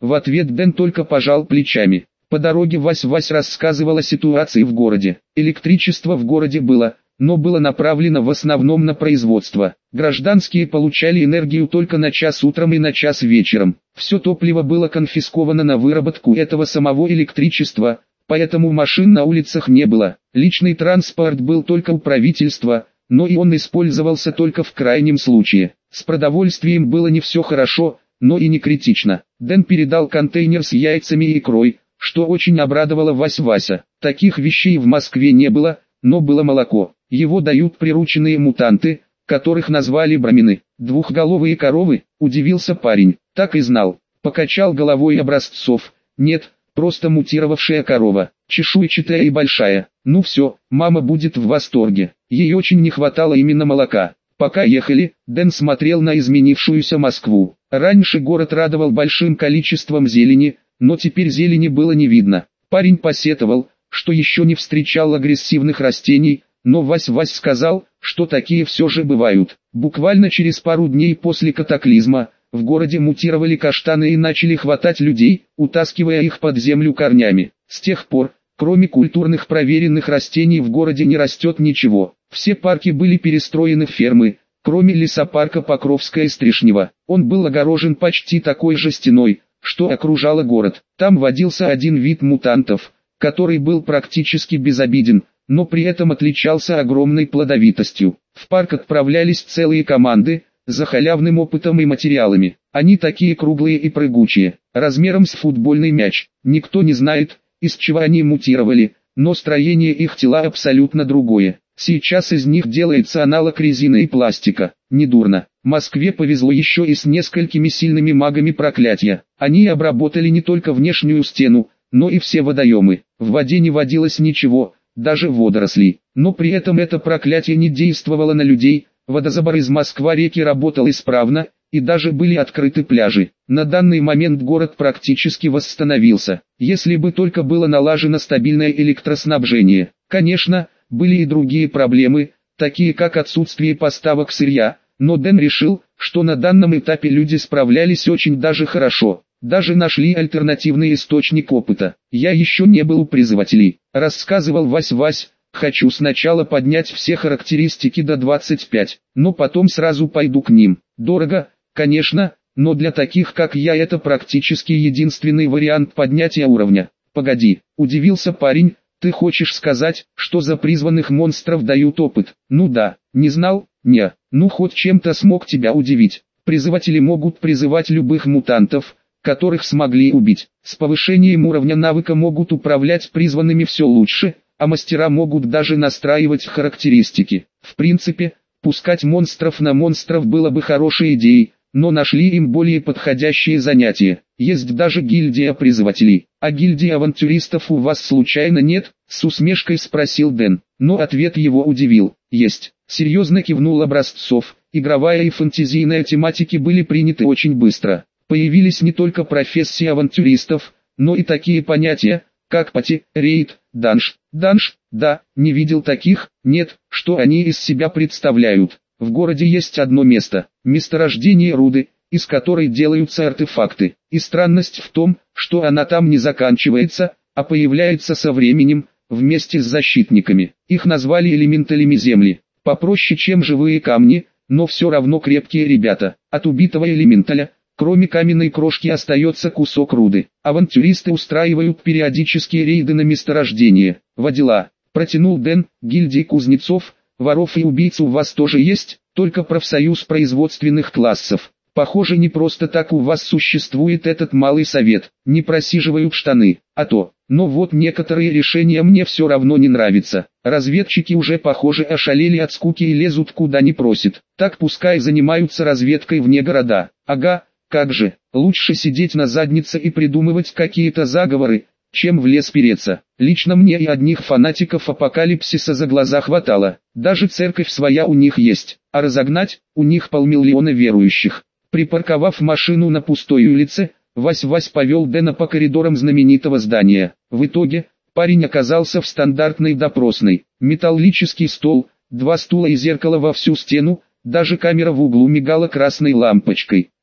В ответ Дэн только пожал плечами. По дороге Вась рассказывал о ситуации в городе. Электричество в городе было, но было направлено в основном на производство. Гражданские получали энергию только на час утром и на час вечером. Все топливо было конфисковано на выработку этого самого электричества, поэтому машин на улицах не было. Личный транспорт был только у правительства, но и он использовался только в крайнем случае. С продовольствием было не все хорошо, но и не критично. Дэн передал контейнер с яйцами и икрой, что очень обрадовало Вася. Таких вещей в Москве не было, но было молоко. Его дают прирученные мутанты, которых назвали брамины. Двухголовые коровы, удивился парень. Так и знал. Покачал головой Образцов. Нет, просто мутировавшая корова. Чешуйчатая и большая. Ну все, мама будет в восторге. Ей очень не хватало именно молока. Пока ехали, Дэн смотрел на изменившуюся Москву. Раньше город радовал большим количеством зелени, но теперь зелени было не видно. Парень посетовал, что еще не встречал агрессивных растений, но Вась сказал, что такие все же бывают. Буквально через пару дней после катаклизма, в городе мутировали каштаны и начали хватать людей, утаскивая их под землю корнями. С тех пор, кроме культурных проверенных растений в городе не растет ничего. Все парки были перестроены в фермы, кроме лесопарка Покровская и Стришнева. Он был огорожен почти такой же стеной, что окружало город. Там водился один вид мутантов, который был практически безобиден, но при этом отличался огромной плодовитостью. В парк отправлялись целые команды, за халявным опытом и материалами. Они такие круглые и прыгучие, размером с футбольный мяч. Никто не знает, из чего они мутировали, но строение их тела абсолютно другое. Сейчас из них делается аналог резины и пластика. Недурно. Москве повезло еще и с несколькими сильными магами проклятия. Они обработали не только внешнюю стену, но и все водоемы. В воде не водилось ничего, даже водорослей. Но при этом это проклятие не действовало на людей. Водозабор из Москва-реки работал исправно, и даже были открыты пляжи. На данный момент город практически восстановился, если бы только было налажено стабильное электроснабжение. Конечно, были и другие проблемы, такие как отсутствие поставок сырья, но Дэн решил, что на данном этапе люди справлялись очень даже хорошо. Даже нашли альтернативный источник опыта. Я еще не был у призывателей, рассказывал Вась. Хочу сначала поднять все характеристики до 25, но потом сразу пойду к ним. Дорого, конечно, но для таких как я это практически единственный вариант поднятия уровня. Погоди, удивился парень, ты хочешь сказать, что за призванных монстров дают опыт? Ну да, не знал? Не, ну хоть чем-то смог тебя удивить. Призыватели могут призывать любых мутантов, которых смогли убить. С повышением уровня навыка могут управлять призванными все лучше, а мастера могут даже настраивать характеристики. В принципе, пускать монстров на монстров было бы хорошей идеей, но нашли им более подходящие занятия. Есть даже гильдия призывателей. А гильдии авантюристов у вас случайно нет? С усмешкой спросил Дэн, но ответ его удивил. Есть. Серьезно кивнул Образцов. Игровая и фэнтезийная тематики были приняты очень быстро. Появились не только профессии авантюристов, но и такие понятия, как пати, рейд, данж. Данж, да, не видел таких, нет, что они из себя представляют. В городе есть одно место, месторождение руды, из которой делаются артефакты. И странность в том, что она там не заканчивается, а появляется со временем, вместе с защитниками. Их назвали элементалями земли. Попроще, чем живые камни, но все равно крепкие ребята. От убитого элементаля, кроме каменной крошки, остается кусок руды. Авантюристы устраивают периодические рейды на месторождение. Водила, протянул Дэн, гильдии кузнецов, воров и убийц у вас тоже есть, только профсоюз производственных классов. Похоже, не просто так у вас существует этот малый совет, не просиживают штаны, а то. Но вот некоторые решения мне все равно не нравятся. Разведчики уже, похоже, ошалели от скуки и лезут куда не просят. Так пускай занимаются разведкой вне города. Ага, как же, лучше сидеть на заднице и придумывать какие-то заговоры, чем в лес переться. Лично мне и одних фанатиков апокалипсиса за глаза хватало. Даже церковь своя у них есть, а разогнать, у них 500 000 верующих. Припарковав машину на пустой улице, Вась повел Дэна по коридорам знаменитого здания. В итоге, парень оказался в стандартной допросной. Металлический стол, 2 стула и зеркало во всю стену, даже камера в углу мигала красной лампочкой.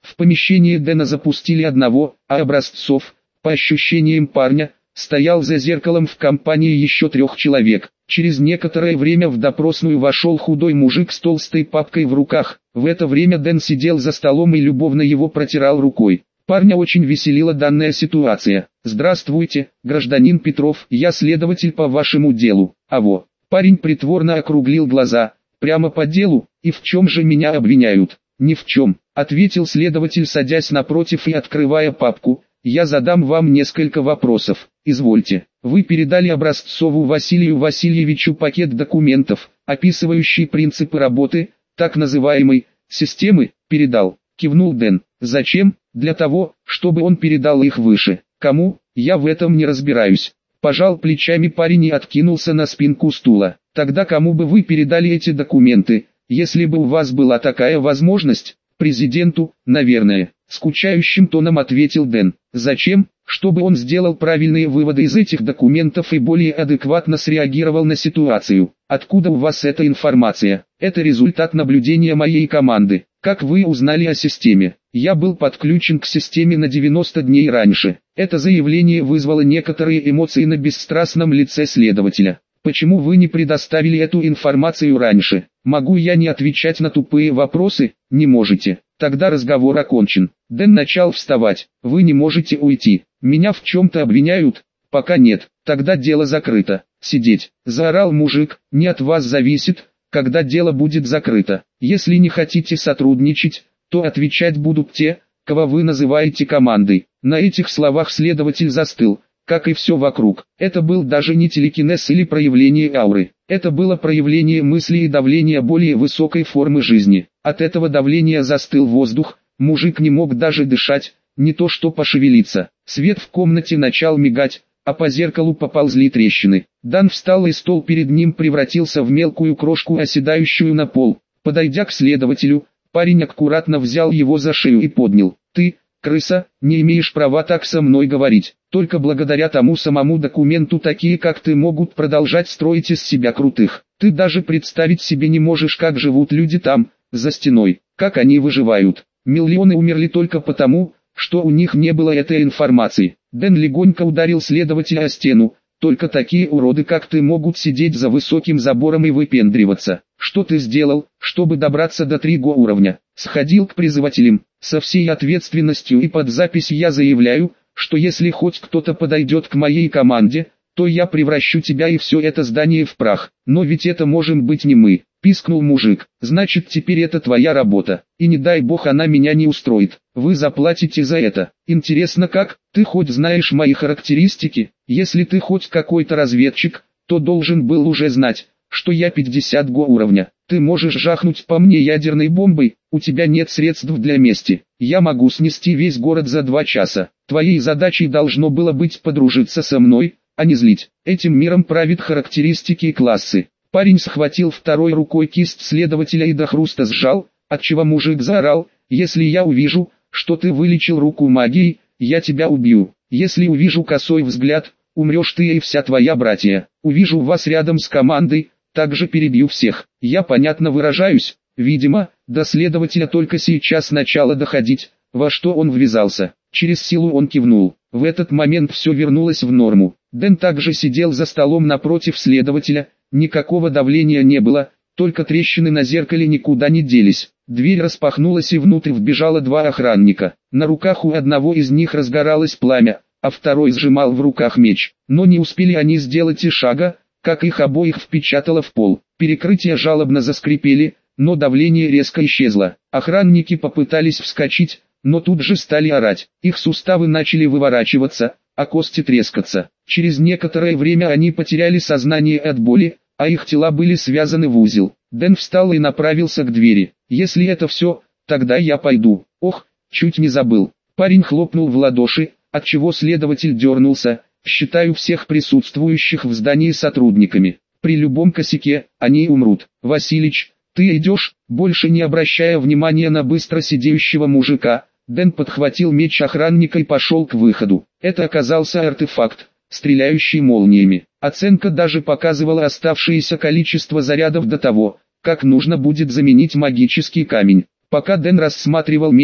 В помещение Дэна запустили одного, а Образцов, по ощущениям парня, стоял за зеркалом в компании еще 3 человек. Через некоторое время в допросную вошел худой мужик с толстой папкой в руках. В это время Дэн сидел за столом и любовно его протирал рукой. Парня очень веселила данная ситуация. «Здравствуйте, гражданин Петров, я следователь по вашему делу». «Аво». Парень притворно округлил глаза. «Прямо по делу, и в чем же меня обвиняют?» «Ни в чем», — ответил следователь, садясь напротив и открывая папку. «Я задам вам несколько вопросов. Извольте. Вы передали Образцову Василию Васильевичу пакет документов, описывающий принципы работы, так называемой, системы?» «Передал», — кивнул Дэн. «Зачем?» «Для того, чтобы он передал их выше. Кому? Я в этом не разбираюсь». Пожал плечами парень и откинулся на спинку стула. «Тогда кому бы вы передали эти документы, если бы у вас была такая возможность?» «Президенту, наверное», — скучающим тоном ответил Дэн. «Зачем?» «Чтобы он сделал правильные выводы из этих документов и более адекватно среагировал на ситуацию». «Откуда у вас эта информация?» «Это результат наблюдения моей команды». «Как вы узнали о системе?» «Я был подключен к системе на 90 дней раньше». Это заявление вызвало некоторые эмоции на бесстрастном лице следователя. «Почему вы не предоставили эту информацию раньше?» «Могу я не отвечать на тупые вопросы?» «Не можете. Тогда разговор окончен». Дэн начал вставать. «Вы не можете уйти. Меня в чем-то обвиняют?» «Пока нет. Тогда дело закрыто». «Сидеть!» – заорал мужик. «Не от вас зависит, когда дело будет закрыто. Если не хотите сотрудничать, то отвечать будут те, кого вы называете командой». На этих словах следователь застыл, как и все вокруг. Это был даже не телекинез или проявление ауры. Это было проявление мысли и давления более высокой формы жизни. От этого давления застыл воздух, мужик не мог даже дышать, не то что пошевелиться. Свет в комнате начал мигать, а по зеркалу поползли трещины. Дан встал, и стол перед ним превратился в мелкую крошку, оседающую на пол. Подойдя к следователю, парень аккуратно взял его за шею и поднял. «Ты, крыса, не имеешь права так со мной говорить. Только благодаря тому самому документу такие, как ты, могут продолжать строить из себя крутых. Ты даже представить себе не можешь, как живут люди там, за стеной, как они выживают. Миллионы умерли только потому, что у них не было этой информации». Дэн легонько ударил следователя о стену. «Только такие уроды, как ты, могут сидеть за высоким забором и выпендриваться. Что ты сделал, чтобы добраться до 3 уровня?» «Сходил к призывателям. Со всей ответственностью и под запись я заявляю, что если хоть кто-то подойдет к моей команде, то я превращу тебя и все это здание в прах. Но ведь это можем быть не мы», — пискнул мужик. «Значит, теперь это твоя работа, и не дай бог она меня не устроит. Вы заплатите за это. Интересно как? Ты хоть знаешь мои характеристики? Если ты хоть какой-то разведчик, то должен был уже знать, что я 50 уровня. Ты можешь жахнуть по мне ядерной бомбой, у тебя нет средств для мести. Я могу снести весь город за 2 часа. Твоей задачей должно было быть подружиться со мной, а не злить. Этим миром правит характеристики и классы». Парень схватил второй рукой кисть следователя и до хруста сжал, отчего мужик заорал: «Если я увижу, что ты вылечил руку магией, я тебя убью. Если увижу косой взгляд, умрешь ты и вся твоя братья. Увижу вас рядом с командой, также перебью всех». Я понятно выражаюсь? Видимо, до следователя только сейчас начало доходить, во что он ввязался. Через силу он кивнул. В этот момент все вернулось в норму. Дэн также сидел за столом напротив следователя, никакого давления не было, только трещины на зеркале никуда не делись. Дверь распахнулась, и внутрь вбежало 2 охранника. На руках у одного из них разгоралось пламя, а второй сжимал в руках меч. Но не успели они сделать и шага, как их обоих впечатало в пол. Перекрытия жалобно заскрипели, но давление резко исчезло. Охранники попытались вскочить, но тут же стали орать. Их суставы начали выворачиваться, а кости трескаться. Через некоторое время они потеряли сознание от боли, а их тела были связаны в узел. Дэн встал и направился к двери. «Если это все, тогда я пойду». «Ох, чуть не забыл». Парень хлопнул в ладоши, отчего следователь дернулся. «Считаю всех присутствующих в здании сотрудниками. При любом косяке, они умрут. Василич, ты идешь?» Больше не обращая внимания на быстро сидеющего мужика, Дэн подхватил меч охранника и пошел к выходу. Это оказался артефакт, стреляющий молниями. Оценка даже показывала оставшееся количество зарядов до того, как нужно будет заменить магический камень. Пока Дэн рассматривал меч,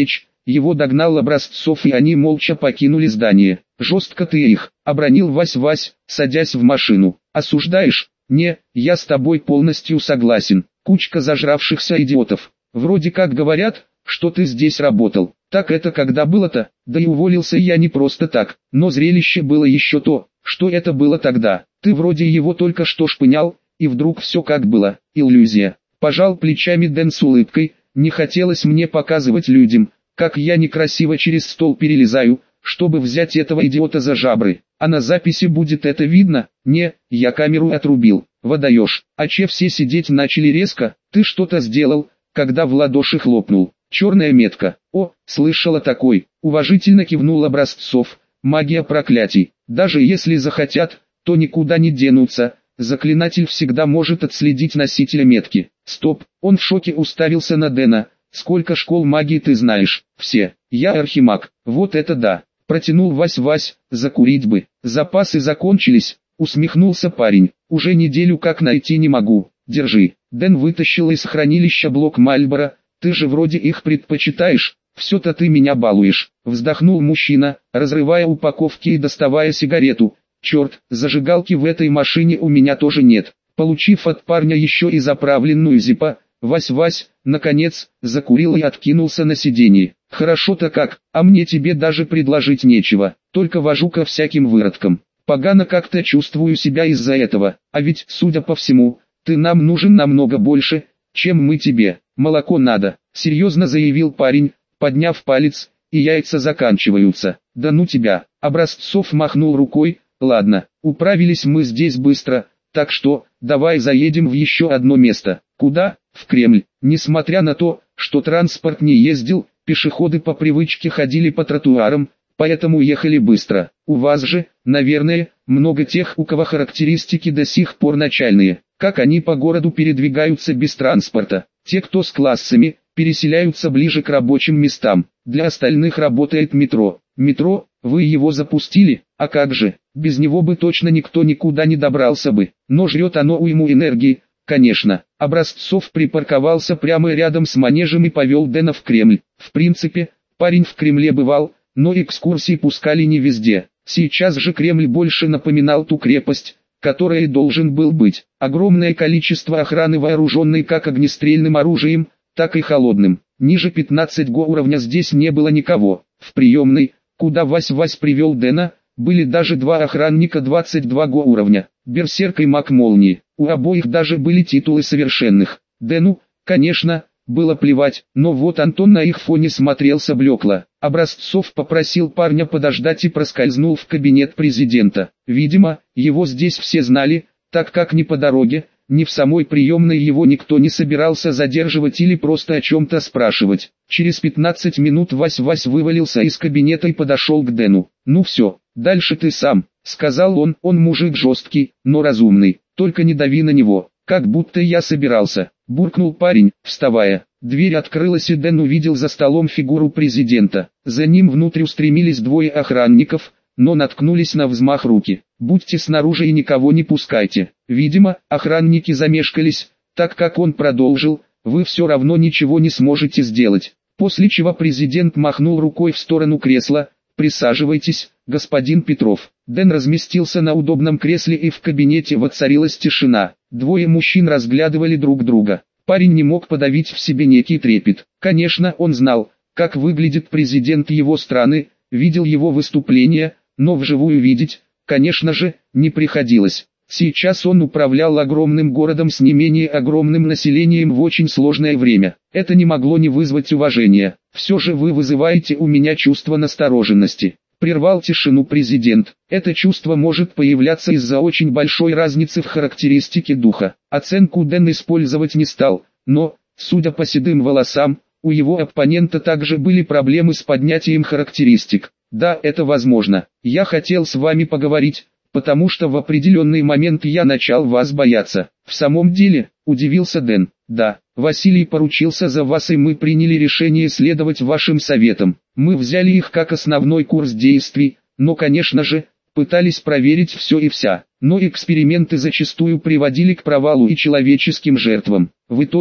Его догнал Образцов, и они молча покинули здание. «Жестко ты их», — обронил Вась, садясь в машину. «Осуждаешь?» «Не, я с тобой полностью согласен. Кучка зажравшихся идиотов. Вроде как говорят, что ты здесь работал. Так это когда было-то? Да и уволился я не просто так. Но зрелище было еще то, что это было тогда. Ты вроде его только что шпынял, и вдруг все как было. Иллюзия». Пожал плечами Дэн с улыбкой. «Не хотелось мне показывать людям, как я некрасиво через стол перелезаю, чтобы взять этого идиота за жабры. А на записи будет это видно? Не, я камеру отрубил. Водаешь. А че все сидеть начали резко? Ты что-то сделал, когда в ладоши хлопнул. Черная метка. О, слышала такой». Уважительно кивнул Образцов. «Магия проклятий. Даже если захотят, то никуда не денутся. Заклинатель всегда может отследить носителя метки». «Стоп», он в шоке уставился на Дэна. «Сколько школ магии ты знаешь?» «Все. Я архимаг». «Вот это да». Протянул Вась, закурить бы. «Запасы закончились», усмехнулся парень. «Уже неделю как найти не могу. Держи». Дэн вытащил из хранилища блок Мальборо. «Ты же вроде их предпочитаешь. Все-то ты меня балуешь». Вздохнул мужчина, разрывая упаковки и доставая сигарету. «Черт, зажигалки в этой машине у меня тоже нет». Получив от парня еще и заправленную зипа, Вась, наконец, закурил и откинулся на сиденье. «Хорошо-то как, а мне тебе даже предложить нечего, только вожу ко всяким выродкам. Погано как-то чувствую себя из-за этого, а ведь, судя по всему, ты нам нужен намного больше, чем мы тебе. Молоко надо», — серьезно заявил парень, подняв палец, «и яйца заканчиваются». «Да ну тебя», — Образцов махнул рукой. «Ладно, управились мы здесь быстро, так что, давай заедем в еще одно место». «Куда?» «В Кремль». Несмотря на то, что транспорт не ездил, пешеходы по привычке ходили по тротуарам, поэтому ехали быстро. У вас же, наверное, много тех, у кого характеристики до сих пор начальные. Как они по городу передвигаются без транспорта? Те, кто с классами, переселяются ближе к рабочим местам. Для остальных работает метро. Метро, вы его запустили? А как же, без него бы точно никто никуда не добрался бы. Но жрет оно уйму энергии, конечно. Образцов припарковался прямо рядом с манежем и повел Дэна в Кремль. В принципе, парень в Кремле бывал, но экскурсии пускали не везде. Сейчас же Кремль больше напоминал ту крепость, которой должен был быть. Огромное количество охраны, вооруженной как огнестрельным оружием, так и холодным. Ниже 15 го уровня здесь не было никого. В приемной, куда Вась привел Дэна, были даже два охранника 22 го уровня, берсерк и маг молнии. У обоих даже были титулы совершенных. Дэну, конечно, было плевать, но вот Антон на их фоне смотрелся блекло. Образцов попросил парня подождать и проскользнул в кабинет президента. Видимо, его здесь все знали, так как ни по дороге, ни в самой приемной его никто не собирался задерживать или просто о чем-то спрашивать. Через 15 минут Вась вывалился из кабинета и подошел к Дэну. «Ну все, дальше ты сам», — сказал он мужик жесткий, но разумный, только не дави на него, как будто я собирался, буркнул парень, вставая. Дверь открылась, и Дэн увидел за столом фигуру президента. За ним внутрь устремились двое охранников, но наткнулись на взмах руки. «Будьте снаружи и никого не пускайте». Видимо, охранники замешкались, так как он продолжил: «Вы все равно ничего не сможете сделать». После чего президент махнул рукой в сторону кресла: «Присаживайтесь, господин Петров». Дэн разместился на удобном кресле, и в кабинете воцарилась тишина. Двое мужчин разглядывали друг друга. Парень не мог подавить в себе некий трепет. Конечно, он знал, как выглядит президент его страны, видел его выступления, но вживую видеть, конечно же, не приходилось. Сейчас он управлял огромным городом с не менее огромным населением в очень сложное время. Это не могло не вызвать уважения. «Все же вы вызываете у меня чувство настороженности», — прервал тишину президент. «Это чувство может появляться из-за очень большой разницы в характеристике духа». Оценку Дэн использовать не стал, но, судя по седым волосам, у его оппонента также были проблемы с поднятием характеристик. «Да, это возможно. Я хотел с вами поговорить, потому что в определенный момент я начал вас бояться». «В самом деле?» – удивился Дэн. «Да, Василий поручился за вас, и мы приняли решение следовать вашим советам. Мы взяли их как основной курс действий, но, конечно же, пытались проверить все и вся. Но эксперименты зачастую приводили к провалу и человеческим жертвам. В итоге,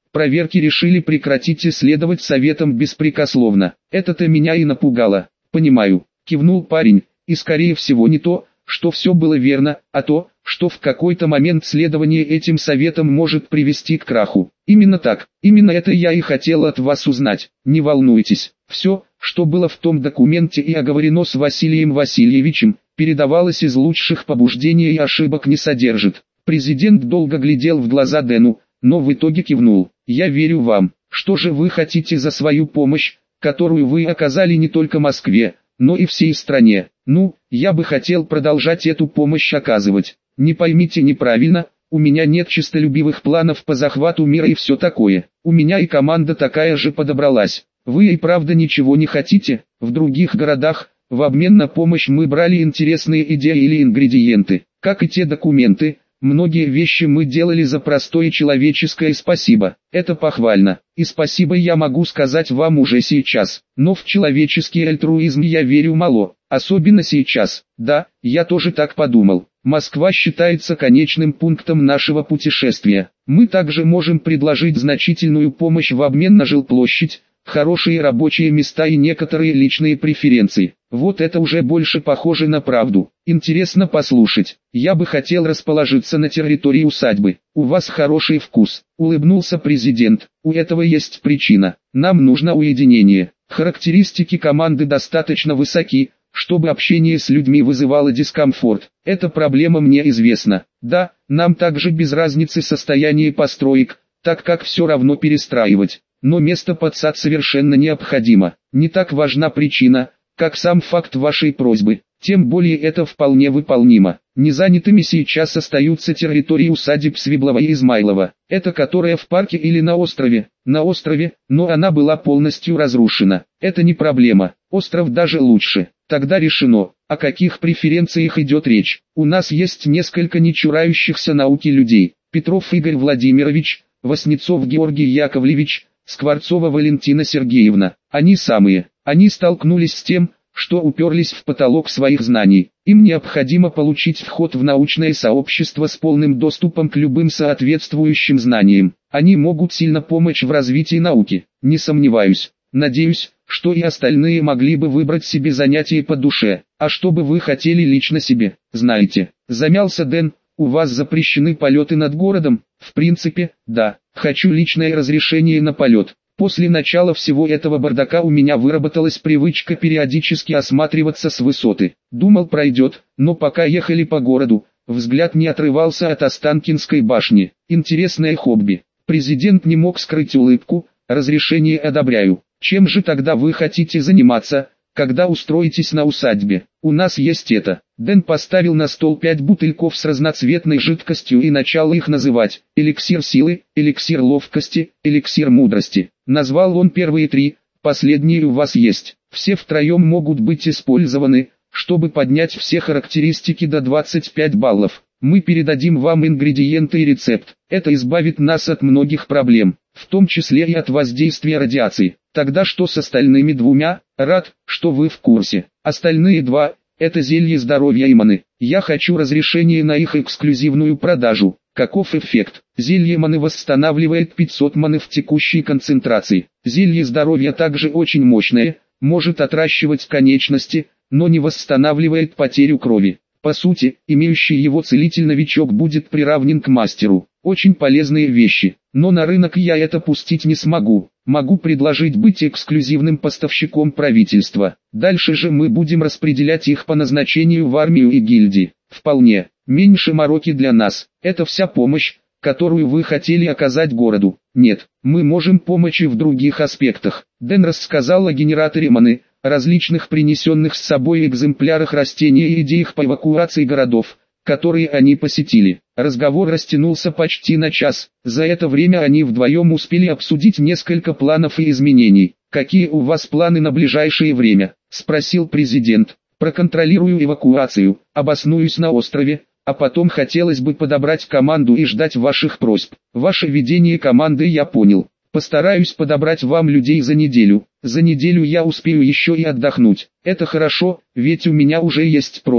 проверки решили прекратить и следовать советам беспрекословно. Это-то меня и напугало. Понимаю, кивнул парень, и скорее всего не то, что все было верно, а то, что в какой-то момент следование этим советам может привести к краху. Именно так, именно это я и хотел от вас узнать. Не волнуйтесь, все, что было в том документе и оговорено с Василием Васильевичем, передавалось из лучших побуждений и ошибок не содержит. Президент долго глядел в глаза Дэну, но в итоге кивнул. Я верю вам. Что же вы хотите за свою помощь, которую вы оказали не только Москве, но и всей стране? Ну, я бы хотел продолжать эту помощь оказывать. Не поймите неправильно, у меня нет честолюбивых планов по захвату мира и все такое. У меня и команда такая же подобралась. Вы и правда ничего не хотите? В других городах, в обмен на помощь мы брали интересные идеи или ингредиенты, как и те документы. Многие вещи мы делали за простое человеческое спасибо. Это похвально. И спасибо я могу сказать вам уже сейчас. Но в человеческий альтруизм я верю мало. Особенно сейчас. Да, я тоже так подумал. Москва считается конечным пунктом нашего путешествия. Мы также можем предложить значительную помощь в обмен на жилплощадь, хорошие рабочие места и некоторые личные преференции. Вот это уже больше похоже на правду. Интересно послушать. Я бы хотел расположиться на территории усадьбы. У вас хороший вкус, улыбнулся президент. У этого есть причина. Нам нужно уединение. Характеристики команды достаточно высоки, чтобы общение с людьми вызывало дискомфорт. Эта проблема мне известна. Да, нам также без разницы состояние построек, так как все равно перестраивать. Но место под сад совершенно необходимо. Не так важна причина, как сам факт вашей просьбы. Тем более это вполне выполнимо. Незанятыми сейчас остаются территории усадеб Свиблова и Измайлова. Это которая в парке или на острове? На острове, но она была полностью разрушена. Это не проблема. Остров даже лучше. Тогда решено. О каких преференциях идет речь? У нас есть несколько не чурающихся науки людей. Петров Игорь Владимирович, Васнецов Георгий Яковлевич, Скворцова Валентина Сергеевна. Они самые. Они столкнулись с тем, что уперлись в потолок своих знаний. Им необходимо получить вход в научное сообщество с полным доступом к любым соответствующим знаниям. Они могут сильно помочь в развитии науки. Не сомневаюсь. Надеюсь, что и остальные могли бы выбрать себе занятие по душе. А что бы вы хотели лично себе? Знаете, замялся Дэн, у вас запрещены полеты над городом? В принципе, да. Хочу личное разрешение на полет. После начала всего этого бардака у меня выработалась привычка периодически осматриваться с высоты. Думал пройдет, но пока ехали по городу, взгляд не отрывался от Останкинской башни. Интересное хобби. Президент не мог скрыть улыбку. Разрешение одобряю. Чем же тогда вы хотите заниматься, когда устроитесь на усадьбе? У нас есть это. Дэн поставил на стол 5 бутыльков с разноцветной жидкостью и начал их называть. Эликсир силы, эликсир ловкости, эликсир мудрости. Назвал он первые 3, последние у вас есть. Все втроем могут быть использованы, чтобы поднять все характеристики до 25 баллов. Мы передадим вам ингредиенты и рецепт. Это избавит нас от многих проблем, в том числе и от воздействия радиации. Тогда что с остальными 2? Рад, что вы в курсе. Остальные 2 – это зелье здоровья и маны. Я хочу разрешение на их эксклюзивную продажу. Каков эффект? Зелье маны восстанавливает 500 маны в текущей концентрации. Зелье здоровья также очень мощное, может отращивать конечности, но не восстанавливает потерю крови. По сути, имеющий его целитель-новичок будет приравнен к мастеру. Очень полезные вещи, но на рынок я это пустить не смогу. Могу предложить быть эксклюзивным поставщиком правительства. Дальше же мы будем распределять их по назначению в армию и гильдии. Вполне. Меньше мороки для нас. Это вся помощь, которую вы хотели оказать городу. Нет, мы можем помочь и в других аспектах. Дэн рассказал о генераторе маны, различных принесенных с собой экземплярах растений и идеях по эвакуации городов, которые они посетили. Разговор растянулся почти на час. За это время они вдвоем успели обсудить несколько планов и изменений. «Какие у вас планы на ближайшее время?» – спросил президент. «Проконтролирую эвакуацию, обоснуюсь на острове, а потом хотелось бы подобрать команду и ждать ваших просьб. Ваше ведение команды я понял. Постараюсь подобрать вам людей за неделю. За неделю я успею еще и отдохнуть. Это хорошо, ведь у меня уже есть просьба.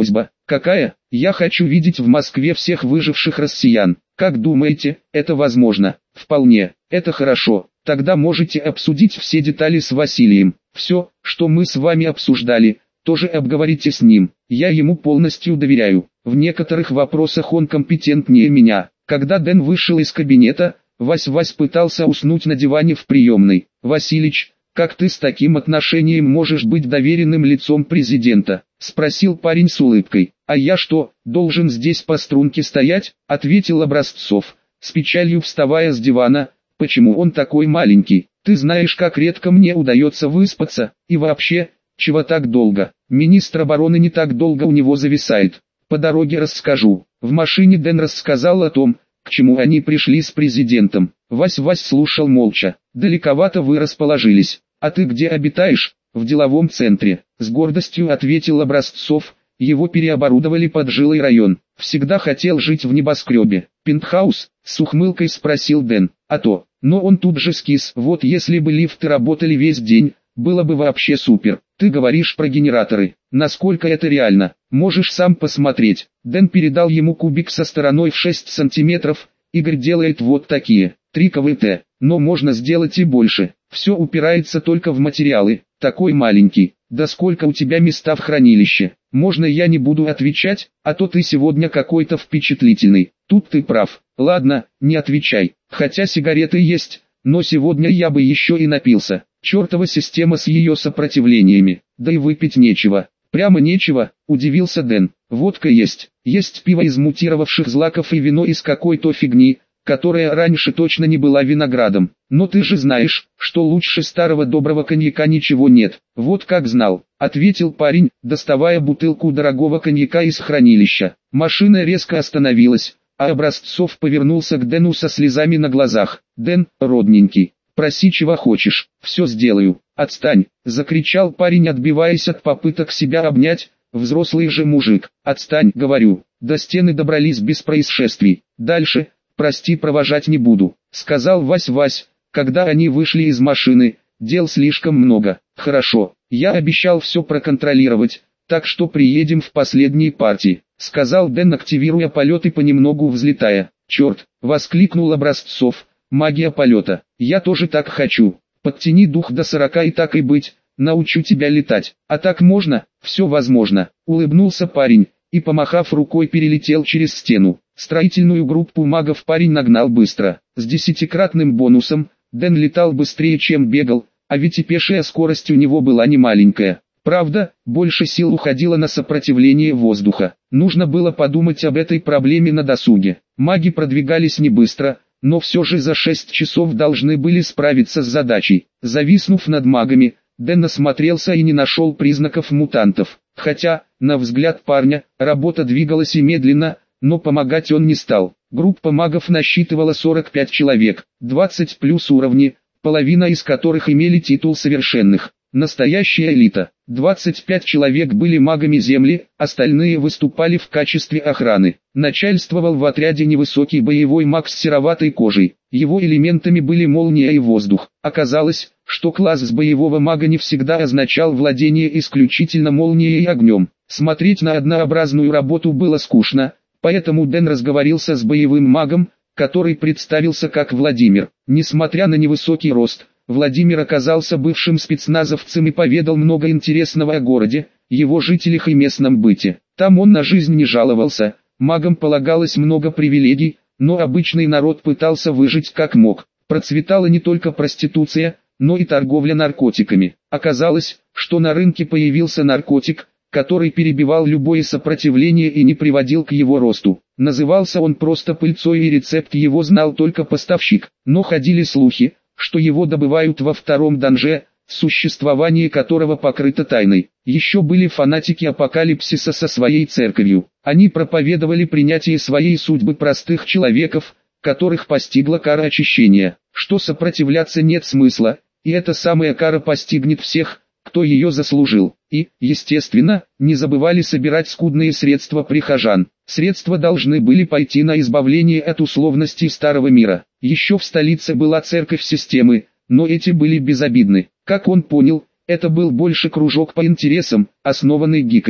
Какая? Я хочу видеть в Москве всех выживших россиян. Как думаете, это возможно? Вполне. Это хорошо. Тогда можете обсудить все детали с Василием. Все, что мы с вами обсуждали, тоже обговорите с ним. Я ему полностью доверяю. В некоторых вопросах он компетентнее меня. Когда Дэн вышел из кабинета, Вась пытался уснуть на диване в приемной. «Василич, как ты с таким отношением можешь быть доверенным лицом президента?» — спросил парень с улыбкой. «А я что, должен здесь по струнке стоять?» — ответил Образцов, с печалью вставая с дивана. «Почему он такой маленький? Ты знаешь, как редко мне удается выспаться, и вообще, чего так долго? Министр обороны не так долго у него зависает. По дороге расскажу». В машине Дэн рассказал о том, к чему они пришли с президентом. Вась слушал молча. «Далековато вы расположились. А ты где обитаешь?» «В деловом центре», — с гордостью ответил Образцов. «Его переоборудовали под жилой район. Всегда хотел жить в небоскребе». «Пентхаус?» — с ухмылкой спросил Дэн. «А то, но он тут же скис. Вот если бы лифты работали весь день, было бы вообще супер. Ты говоришь про генераторы. Насколько это реально? Можешь сам посмотреть». Дэн передал ему кубик со стороной в 6 сантиметров. «Игорь делает вот такие, 3 КВТ, но можно сделать и больше. Все упирается только в материалы. Такой маленький. Да сколько у тебя места в хранилище? Можно я не буду отвечать, а то ты сегодня какой-то впечатлительный». «Тут ты прав. Ладно, не отвечай. Хотя сигареты есть, но сегодня я бы еще и напился. Чертова система с ее сопротивлениями. Да и выпить нечего». «Прямо нечего», — удивился Дэн. «Водка есть. Есть пиво из мутировавших злаков и вино из какой-то фигни, которая раньше точно не была виноградом. Но ты же знаешь, что лучше старого доброго коньяка ничего нет». «Вот как знал», — ответил парень, доставая бутылку дорогого коньяка из хранилища. Машина резко остановилась, а Образцов повернулся к Дэну со слезами на глазах. «Дэн, родненький, проси чего хочешь, все сделаю». «Отстань!» — закричал парень, отбиваясь от попыток себя обнять. «Взрослый же мужик, отстань, говорю». До стены добрались без происшествий. «Дальше, прости, провожать не буду», — сказал Вась, когда они вышли из машины. «Дел слишком много». «Хорошо, я обещал все проконтролировать, так что приедем в последней партии», — сказал Дэн, активируя полет и понемногу взлетая. «Черт!» — воскликнул Образцов. «Магия полета, я тоже так хочу. Подтяни дух до 40 и так и быть, научу тебя летать». «А так можно?» «Все возможно», — улыбнулся парень, и помахав рукой перелетел через стену. Строительную группу магов парень нагнал быстро. С 10-кратным бонусом, Дэн летал быстрее, чем бегал, а ведь и пешая скорость у него была не маленькая. Правда, больше сил уходило на сопротивление воздуха. Нужно было подумать об этой проблеме на досуге. Маги продвигались не быстро, но все же за 6 часов должны были справиться с задачей. Зависнув над магами, Дэн осмотрелся и не нашел признаков мутантов. Хотя, на взгляд парня, работа двигалась и медленно, но помогать он не стал. Группа магов насчитывала 45 человек, 20 плюс уровни, половина из которых имели титул совершенных. Настоящая элита. 25 человек были магами земли, остальные выступали в качестве охраны. Начальствовал в отряде невысокий боевой маг с сероватой кожей. Его элементами были молния и воздух. Оказалось, что класс с боевого мага не всегда означал владение исключительно молнией и огнем. Смотреть на однообразную работу было скучно, поэтому Дэн разговорился с боевым магом, который представился как Владимир. Несмотря на невысокий рост, Владимир оказался бывшим спецназовцем и поведал много интересного о городе, его жителях и местном быте. Там он на жизнь не жаловался, магам полагалось много привилегий, но обычный народ пытался выжить как мог. Процветала не только проституция, но и торговля наркотиками. Оказалось, что на рынке появился наркотик, который перебивал любое сопротивление и не приводил к его росту. Назывался он просто пыльцой, и рецепт его знал только поставщик, но ходили слухи, что его добывают во втором данже, существование которого покрыто тайной. Еще были фанатики апокалипсиса со своей церковью. Они проповедовали принятие своей судьбы простых человеков, которых постигла кара очищения, что сопротивляться нет смысла, и эта самая кара постигнет всех, кто ее заслужил. И, естественно, не забывали собирать скудные средства прихожан. Средства должны были пойти на избавление от условностей старого мира. Еще в столице была церковь системы, но эти были безобидны. Как он понял, это был больше кружок по интересам, основанный гиками.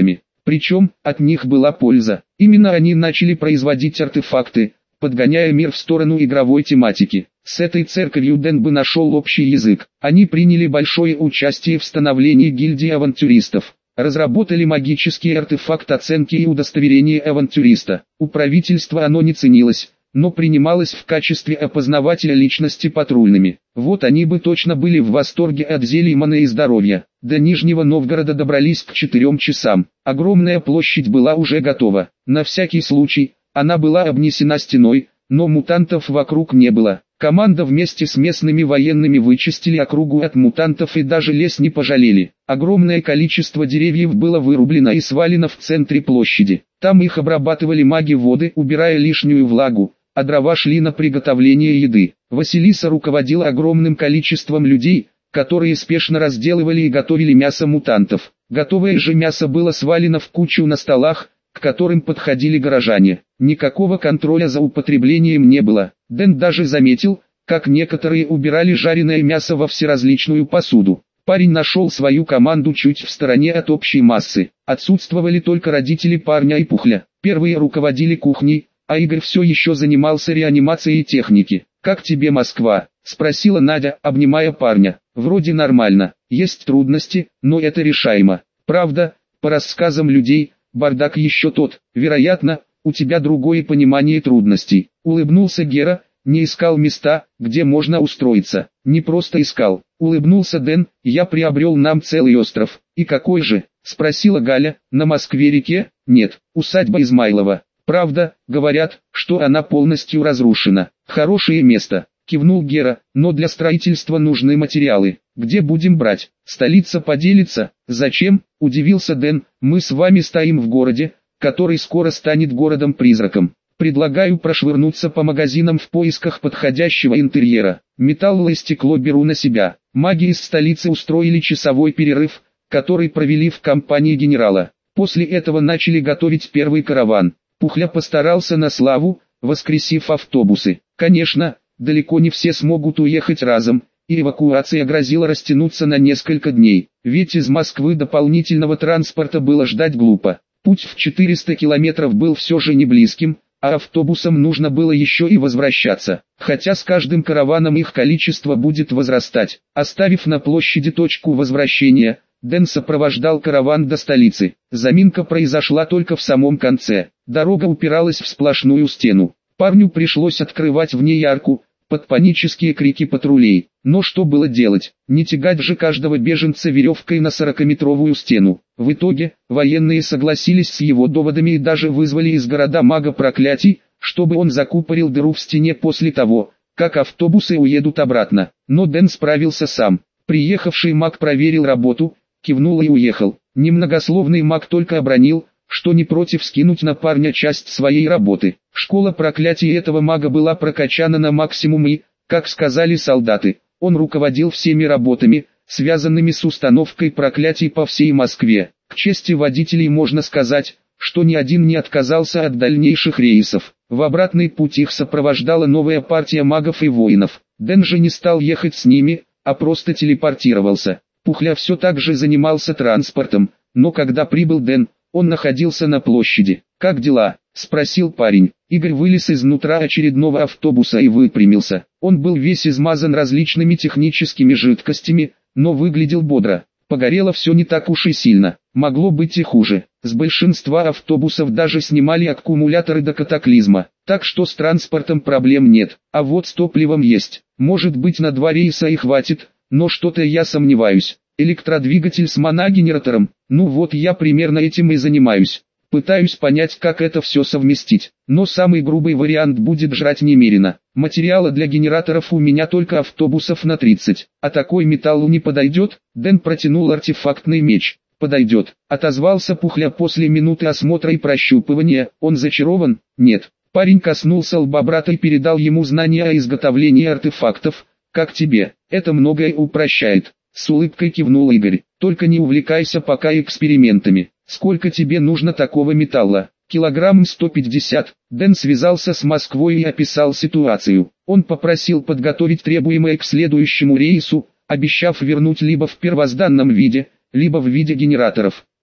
Причем, от них была польза. Именно они начали производить артефакты, подгоняя мир в сторону игровой тематики. С этой церковью Дэн бы нашел общий язык. Они приняли большое участие в становлении гильдии авантюристов. Разработали магический артефакт оценки и удостоверения авантюриста. У правительства оно не ценилось, но принималось в качестве опознавателя личности патрульными. Вот они бы точно были в восторге от зелий маны и здоровья. До Нижнего Новгорода добрались к 4 часам. Огромная площадь была уже готова. На всякий случай, она была обнесена стеной, но мутантов вокруг не было. Команда вместе с местными военными вычистили округу от мутантов и даже лес не пожалели. Огромное количество деревьев было вырублено и свалено в центре площади. Там их обрабатывали маги воды, убирая лишнюю влагу, а дрова шли на приготовление еды. Василиса руководила огромным количеством людей, которые спешно разделывали и готовили мясо мутантов. Готовое же мясо было свалено в кучу на столах, к которым подходили горожане. Никакого контроля за употреблением не было. Дэн даже заметил, как некоторые убирали жареное мясо во всеразличную посуду. Парень нашел свою команду чуть в стороне от общей массы. Отсутствовали только родители парня и Пухля. Первые руководили кухней, а Игорь все еще занимался реанимацией техники. «Как тебе Москва?» – спросила Надя, обнимая парня. «Вроде нормально, есть трудности, но это решаемо. Правда, по рассказам людей, бардак еще тот. Вероятно, у тебя другое понимание трудностей». Улыбнулся Гера, не искал места, где можно устроиться. Не просто искал. Улыбнулся Дэн, я приобрел нам целый остров. И какой же? Спросила Галя, на Москве-реке? Нет, усадьба Измайлова. Правда, говорят, что она полностью разрушена. Хорошее место, кивнул Гера, но для строительства нужны материалы. Где будем брать? Столица поделится? Зачем? Удивился Дэн, мы с вами стоим в городе, который скоро станет городом-призраком. Предлагаю прошвырнуться по магазинам в поисках подходящего интерьера. Металл и стекло беру на себя. Маги из столицы устроили часовой перерыв, который провели в компании генерала. После этого начали готовить первый караван. Пухля постарался на славу, воскресив автобусы. Конечно, далеко не все смогут уехать разом, и эвакуация грозила растянуться на несколько дней. Ведь из Москвы дополнительного транспорта было ждать глупо. Путь в 400 километров был все же не близким, а автобусам нужно было еще и возвращаться. Хотя с каждым караваном их количество будет возрастать. Оставив на площади точку возвращения, Дэн сопровождал караван до столицы. Заминка произошла только в самом конце. Дорога упиралась в сплошную стену. Парню пришлось открывать в ней арку, под панические крики патрулей. Но что было делать? Не тягать же каждого беженца веревкой на 40-метровую стену. В итоге, военные согласились с его доводами и даже вызвали из города мага проклятий, чтобы он закупорил дыру в стене после того, как автобусы уедут обратно. Но Дэн справился сам. Приехавший маг проверил работу, кивнул и уехал. Немногословный маг только обронил, что не против скинуть на парня часть своей работы. Школа проклятий этого мага была прокачана на максимум и, как сказали солдаты, он руководил всеми работами, связанными с установкой проклятий по всей Москве. К чести водителей можно сказать, что ни один не отказался от дальнейших рейсов. В обратный путь их сопровождала новая партия магов и воинов. Дэн же не стал ехать с ними, а просто телепортировался. Пухля все так же занимался транспортом, но когда прибыл Дэн, он находился на площади. «Как дела?» – спросил парень. Игорь вылез изнутра очередного автобуса и выпрямился. Он был весь измазан различными техническими жидкостями, но выглядел бодро. Погорело все не так уж и сильно. Могло быть и хуже. С большинства автобусов даже снимали аккумуляторы до катаклизма. Так что с транспортом проблем нет. А вот с топливом есть. Может быть, на 2 рейса и хватит, но что-то я сомневаюсь. Электродвигатель с моногенератором, ну вот я примерно этим и занимаюсь. Пытаюсь понять, как это все совместить, но самый грубый вариант будет жрать немерено. Материала для генераторов у меня только автобусов на 30, а такой металлу не подойдет. Дэн протянул артефактный меч. «Подойдет», — отозвался Пухля после минуты осмотра и прощупывания. «Он зачарован?» «Нет». Парень коснулся лба брата и передал ему знания о изготовлении артефактов. «Как тебе? Это многое упрощает». С улыбкой кивнул Игорь. «Только не увлекайся пока экспериментами. Сколько тебе нужно такого металла?» «Килограмм 150. Дэн связался с Москвой и описал ситуацию. Он попросил подготовить требуемое к следующему рейсу, обещав вернуть либо в первозданном виде, либо в виде генераторов.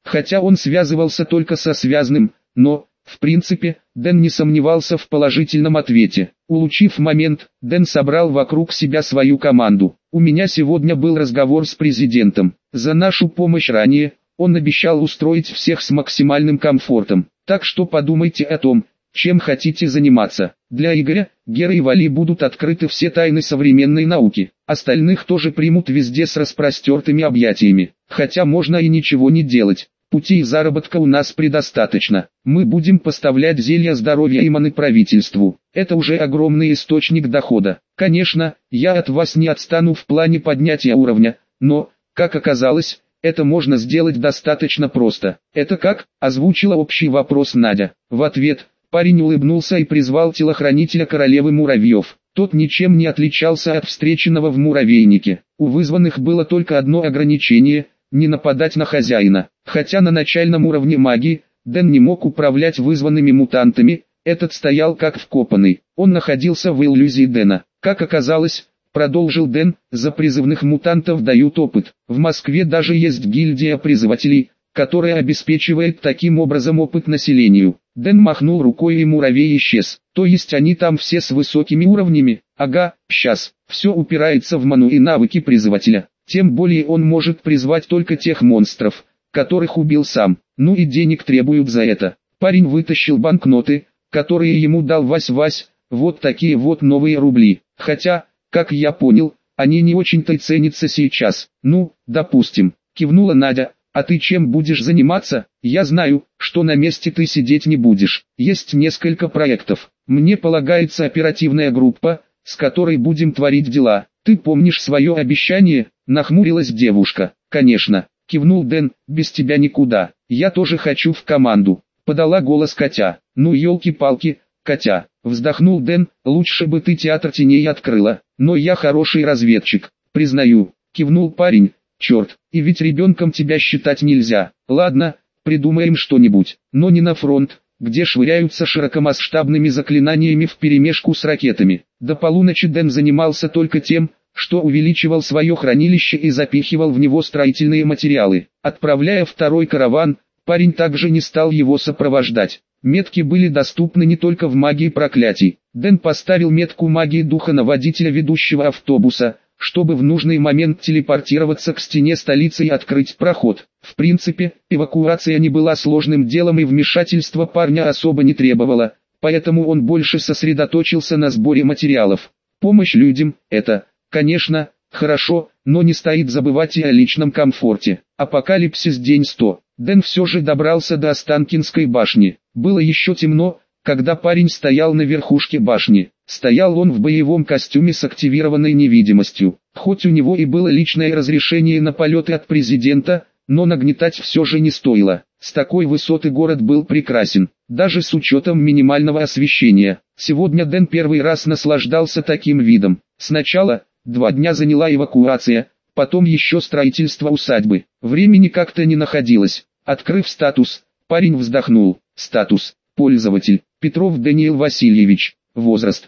хотя он связывался только со связным, но, в принципе, Дэн не сомневался в положительном ответе. Улучив момент, Дэн собрал вокруг себя свою команду. «У меня сегодня был разговор с президентом. За нашу помощь ранее, он обещал устроить всех с максимальным комфортом. Так что подумайте о том, чем хотите заниматься. Для Игоря, Геры и Вали будут открыты все тайны современной науки. Остальных тоже примут везде с распростертыми объятиями. Хотя можно и ничего не делать. Путей заработка у нас предостаточно. Мы будем поставлять зелья здоровья и маны правительству. Это уже огромный источник дохода. Конечно, я от вас не отстану в плане поднятия уровня, но, как оказалось, это можно сделать достаточно просто. «Это как?» – озвучила общий вопрос Надя. В ответ, парень улыбнулся и призвал телохранителя королевы муравьев. Тот ничем не отличался от встреченного в муравейнике. У вызванных было только одно ограничение – не нападать на хозяина. Хотя на начальном уровне магии, Дэн не мог управлять вызванными мутантами, этот стоял как вкопанный. Он находился в иллюзии Дэна. Как оказалось, продолжил Дэн, за призывных мутантов дают опыт. В Москве даже есть гильдия призывателей, которая обеспечивает таким образом опыт населению. Дэн махнул рукой и муравей исчез. То есть они там все с высокими уровнями? Ага, сейчас. Все упирается в ману и навыки призывателя. Тем более он может призвать только тех монстров, которых убил сам. Ну и денег требуют за это. Парень вытащил банкноты, которые ему дал Вась-Вась, вот такие вот новые рубли. Хотя, как я понял, они не очень-то ценятся сейчас. Ну, допустим, кивнула Надя. А ты чем будешь заниматься? Я знаю, что на месте ты сидеть не будешь. Есть несколько проектов. Мне полагается оперативная группа, с которой будем творить дела. Ты помнишь свое обещание? Нахмурилась девушка. Конечно, кивнул Дэн, без тебя никуда. Я тоже хочу в команду. Подала голос Катя. Ну елки-палки, Катя. Вздохнул Дэн, лучше бы ты театр теней открыла. Но я хороший разведчик, признаю. Кивнул парень. Черт, и ведь ребенком тебя считать нельзя. Ладно, придумаем что-нибудь, но не на фронт, где швыряются широкомасштабными заклинаниями вперемешку с ракетами. До полуночи Дэн занимался только тем, что увеличивал свое хранилище и запихивал в него строительные материалы. Отправляя второй караван, парень также не стал его сопровождать. Метки были доступны не только в магии проклятий. Дэн поставил метку магии духа на водителя ведущего автобуса, чтобы в нужный момент телепортироваться к стене столицы и открыть проход. В принципе, эвакуация не была сложным делом и вмешательства парня особо не требовало, поэтому он больше сосредоточился на сборе материалов. Помощь людям – это, конечно, хорошо, но не стоит забывать и о личном комфорте. Апокалипсис день 100. Дэн все же добрался до Останкинской башни. Было еще темно, когда парень стоял на верхушке башни. Стоял он в боевом костюме с активированной невидимостью. Хоть у него и было личное разрешение на полеты от президента, но нагнетать все же не стоило. С такой высоты город был прекрасен, даже с учетом минимального освещения. Сегодня Дэн первый раз наслаждался таким видом. Сначала 2 дня заняла эвакуация, потом еще строительство усадьбы. Времени как-то не находилось. Открыв статус, парень вздохнул. Статус: пользователь Петров Даниил Васильевич. Возраст: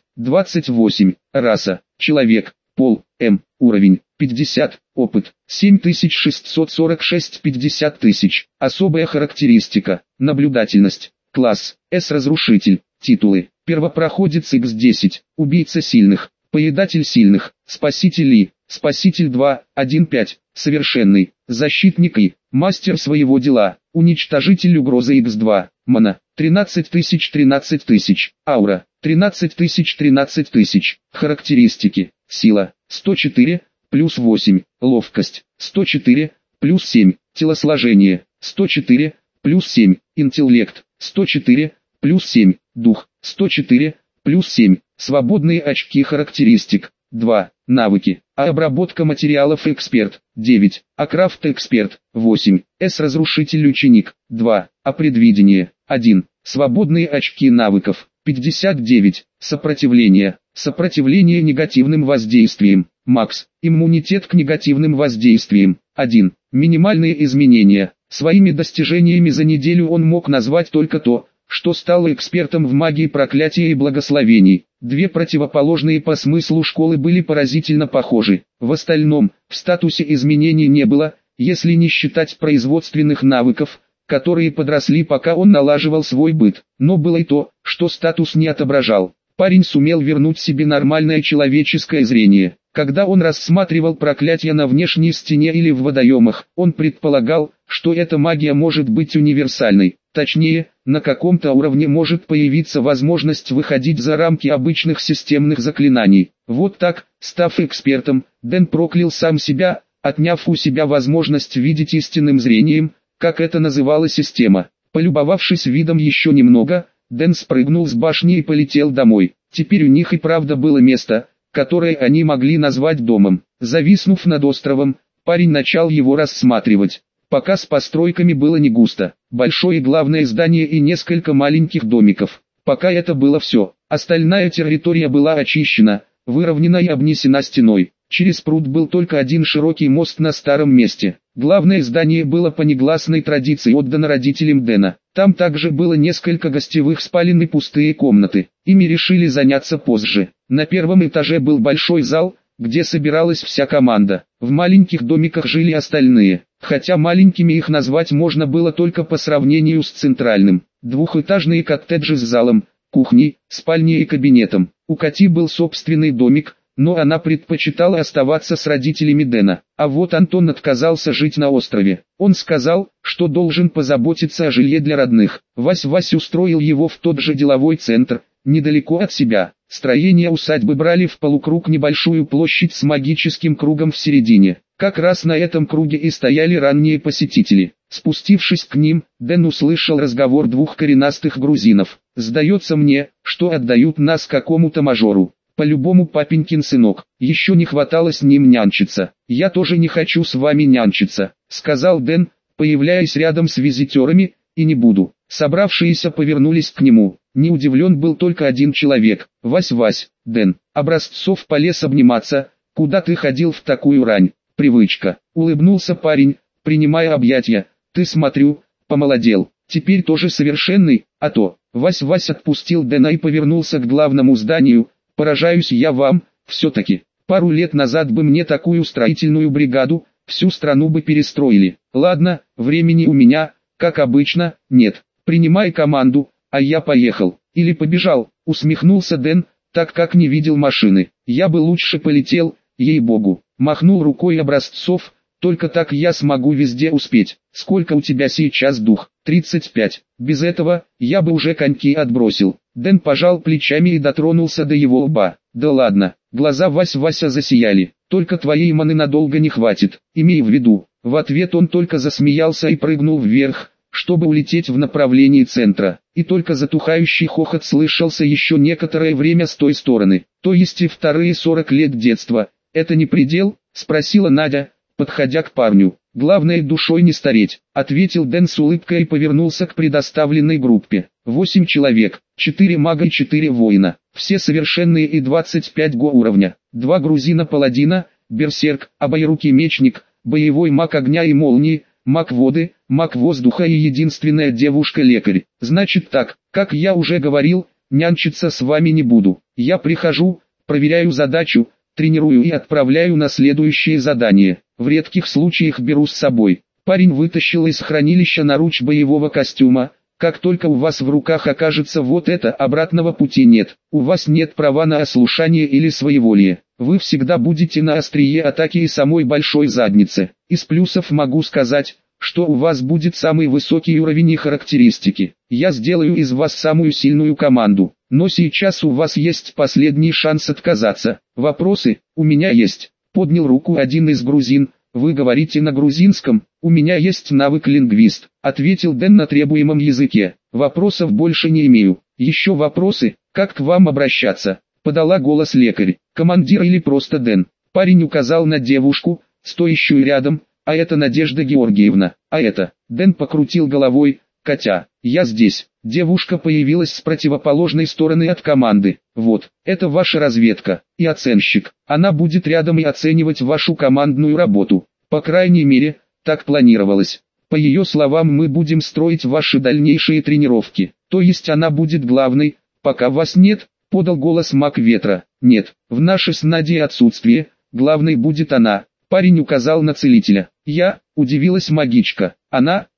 28. Раса: человек. Пол: М. Уровень: 50. Опыт: 7646 50 тысяч. Особая характеристика: наблюдательность. Класс: С-разрушитель. Титулы: первопроходец X10, убийца сильных, поедатель сильных, спаситель И, спаситель 2, 1-5, совершенный, защитник И, мастер своего дела, уничтожитель угрозы X2, мана, 13 000, аура, 13 000, характеристики, сила, 104, плюс 8, ловкость, 104, плюс 7, телосложение, 104, плюс 7, интеллект, 104, плюс 7, дух, 104, плюс 7, свободные очки характеристик, 2, навыки, обработка материалов эксперт, 9, крафт эксперт, 8, С-разрушитель ученик, 2, предвидение, 1, свободные очки навыков, 59, сопротивление негативным воздействием, макс, иммунитет к негативным воздействиям, 1, минимальные изменения. Своими достижениями за неделю он мог назвать только то, что стал экспертом в магии проклятия и благословений. 2 противоположные по смыслу школы были поразительно похожи. В остальном, в статусе изменений не было, если не считать производственных навыков, которые подросли, пока он налаживал свой быт. Но было и то, что статус не отображал. Парень сумел вернуть себе нормальное человеческое зрение. Когда он рассматривал проклятия на внешней стене или в водоемах, он предполагал, что эта магия может быть универсальной. Точнее, на каком-то уровне может появиться возможность выходить за рамки обычных системных заклинаний. Вот так, став экспертом, Дэн проклял сам себя, отняв у себя возможность видеть истинным зрением, как это называла система. Полюбовавшись видом еще немного, Дэн спрыгнул с башни и полетел домой. Теперь у них и правда было место, которое они могли назвать домом. Зависнув над островом, парень начал его рассматривать. Пока с постройками было не густо. Большое главное здание и несколько маленьких домиков. Пока это было все. Остальная территория была очищена, выровнена и обнесена стеной. Через пруд был только один широкий мост на старом месте. Главное здание было по негласной традиции отдано родителям Дэна. Там также было несколько гостевых спален и пустые комнаты. Ими решили заняться позже. На первом этаже был большой зал, где собиралась вся команда. В маленьких домиках жили остальные, хотя маленькими их назвать можно было только по сравнению с центральным. Двухэтажные коттеджи с залом, кухней, спальней и кабинетом. У Кати был собственный домик, но она предпочитала оставаться с родителями Дэна. А вот Антон отказался жить на острове. Он сказал, что должен позаботиться о жилье для родных. Вась устроил его в тот же деловой центр, недалеко от себя. Строения усадьбы брали в полукруг небольшую площадь с магическим кругом в середине. Как раз на этом круге и стояли ранние посетители. Спустившись к ним, Дэн услышал разговор двух коренастых грузинов. «Сдается мне, что отдают нас какому-то мажору. По-любому папенькин сынок, еще не хватало с ним нянчиться. Я тоже не хочу с вами нянчиться», — сказал Дэн, появляясь рядом с визитерами, — «и не буду». Собравшиеся повернулись к нему. Не удивлен был только один человек. «Вась, Дэн, Образцов полез обниматься, куда ты ходил в такую рань?» «Привычка», — улыбнулся парень, принимая объятия. «Ты, смотрю, помолодел, теперь тоже совершенный, а то». Вась отпустил Дэна и повернулся к главному зданию. «Поражаюсь я вам, все-таки. Пару лет назад бы мне такую строительную бригаду, всю страну бы перестроили. Ладно, времени у меня, как обычно, нет. Принимай команду, а я поехал. Или побежал», — усмехнулся Дэн, так как не видел машины. «Я бы лучше полетел, ей-богу», — махнул рукой Образцов. «Только так я смогу везде успеть. Сколько у тебя сейчас дух?» 35. «Без этого, я бы уже коньки отбросил». Дэн пожал плечами и дотронулся до его лба. «Да ладно». Глаза Вася засияли. «Только твоей маны надолго не хватит, имей в виду». В ответ он только засмеялся и прыгнул вверх, чтобы улететь в направлении центра. И только затухающий хохот слышался еще некоторое время с той стороны. «То есть и вторые 40 лет детства, это не предел?» — спросила Надя, подходя к парню. «Главное душой не стареть», — ответил Дэн с улыбкой и повернулся к предоставленной группе. 8 человек, 4 мага и 4 воина, все совершенные и 25 уровня. 2 грузина-паладина, берсерк, обоирукий мечник, боевой маг огня и молнии, маг воды, маг воздуха и единственная девушка-лекарь. «Значит так, как я уже говорил, нянчиться с вами не буду. Я прихожу, проверяю задачу, тренирую и отправляю на следующее задание. В редких случаях беру с собой». Парень вытащил из хранилища наруч боевого костюма. «Как только у вас в руках окажется вот это, обратного пути нет. У вас нет права на ослушание или своеволие. Вы всегда будете на острие атаки и самой большой заднице. Из плюсов могу сказать, что у вас будет самый высокий уровень и характеристики. Я сделаю из вас самую сильную команду. Но сейчас у вас есть последний шанс отказаться. Вопросы? У меня есть». Поднял руку один из грузин. «Вы говорите на грузинском?» «У меня есть навык лингвист», — ответил Дэн на требуемом языке. «Вопросов больше не имею». «Еще вопросы? Как к вам обращаться?» — подала голос лекарь. «Командир или просто Дэн?» Парень указал на девушку, стоящую рядом. «А это Надежда Георгиевна, а это...» Дэн покрутил головой. «Катя, я здесь». Девушка появилась с противоположной стороны от команды. «Вот, это ваша разведка и оценщик. Она будет рядом и оценивать вашу командную работу. По крайней мере, так планировалось. По ее словам, мы будем строить ваши дальнейшие тренировки. То есть она будет главной, пока вас нет», — подал голос маг ветра. «Нет, в наше с Надей отсутствие, главной будет она». Парень указал на целителя. «Я», — удивилась магичка. «Она»,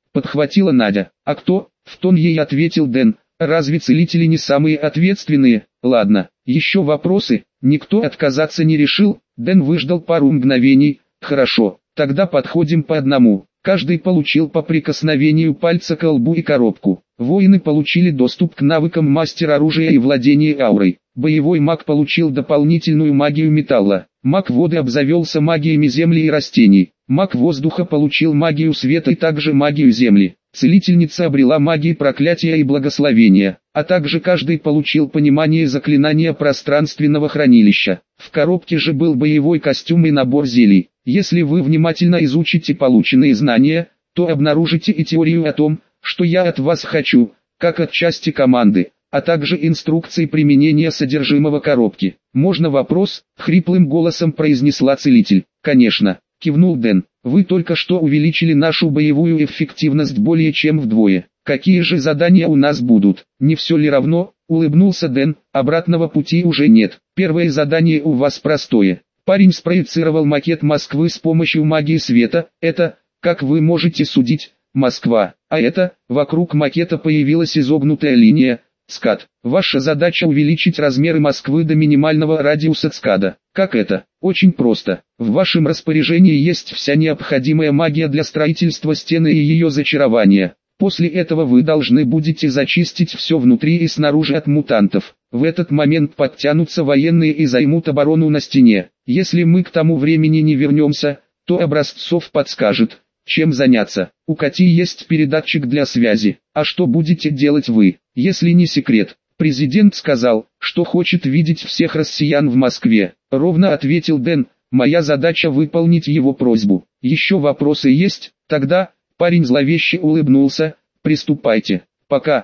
подхватила Надя. А кто? В тон ей ответил Дэн. Разве целители не самые ответственные? Ладно, еще вопросы? Никто отказаться не решил. Дэн выждал пару мгновений. Хорошо, тогда подходим по одному. Каждый получил по прикосновению пальца к лбу и коробку. Воины получили доступ к навыкам мастер оружия и владение аурой. Боевой маг получил дополнительную магию металла. Маг воды обзавелся магиями земли и растений. Маг воздуха получил магию света и также магию земли. Целительница обрела магии проклятия и благословения, а также каждый получил понимание заклинания пространственного хранилища. В коробке же был боевой костюм и набор зелий. Если вы внимательно изучите полученные знания, то обнаружите и теорию о том, что я от вас хочу, как от части команды, а также инструкции применения содержимого коробки. «Можно вопрос?» — хриплым голосом произнесла целитель. «Конечно», — кивнул Дэн. «Вы только что увеличили нашу боевую эффективность более чем вдвое. Какие же задания у нас будут? Не все ли равно?» — улыбнулся Дэн. «Обратного пути уже нет. Первое задание у вас простое». Парень спроецировал макет Москвы с помощью магии света. Это, как вы можете судить, Москва. А это, вокруг макета появилась изогнутая линия, скат. Ваша задача увеличить размеры Москвы до минимального радиуса скада. Как это? Очень просто. В вашем распоряжении есть вся необходимая магия для строительства стены и ее зачарования. После этого вы должны будете зачистить все внутри и снаружи от мутантов. В этот момент подтянутся военные и займут оборону на стене. Если мы к тому времени не вернемся, то Образцов подскажет, чем заняться. У Кати есть передатчик для связи. А что будете делать вы, если не секрет? Президент сказал, что хочет видеть всех россиян в Москве. Ровно ответил Дэн. Моя задача выполнить его просьбу. Еще вопросы есть? Тогда... Парень зловеще улыбнулся. Приступайте. Пока.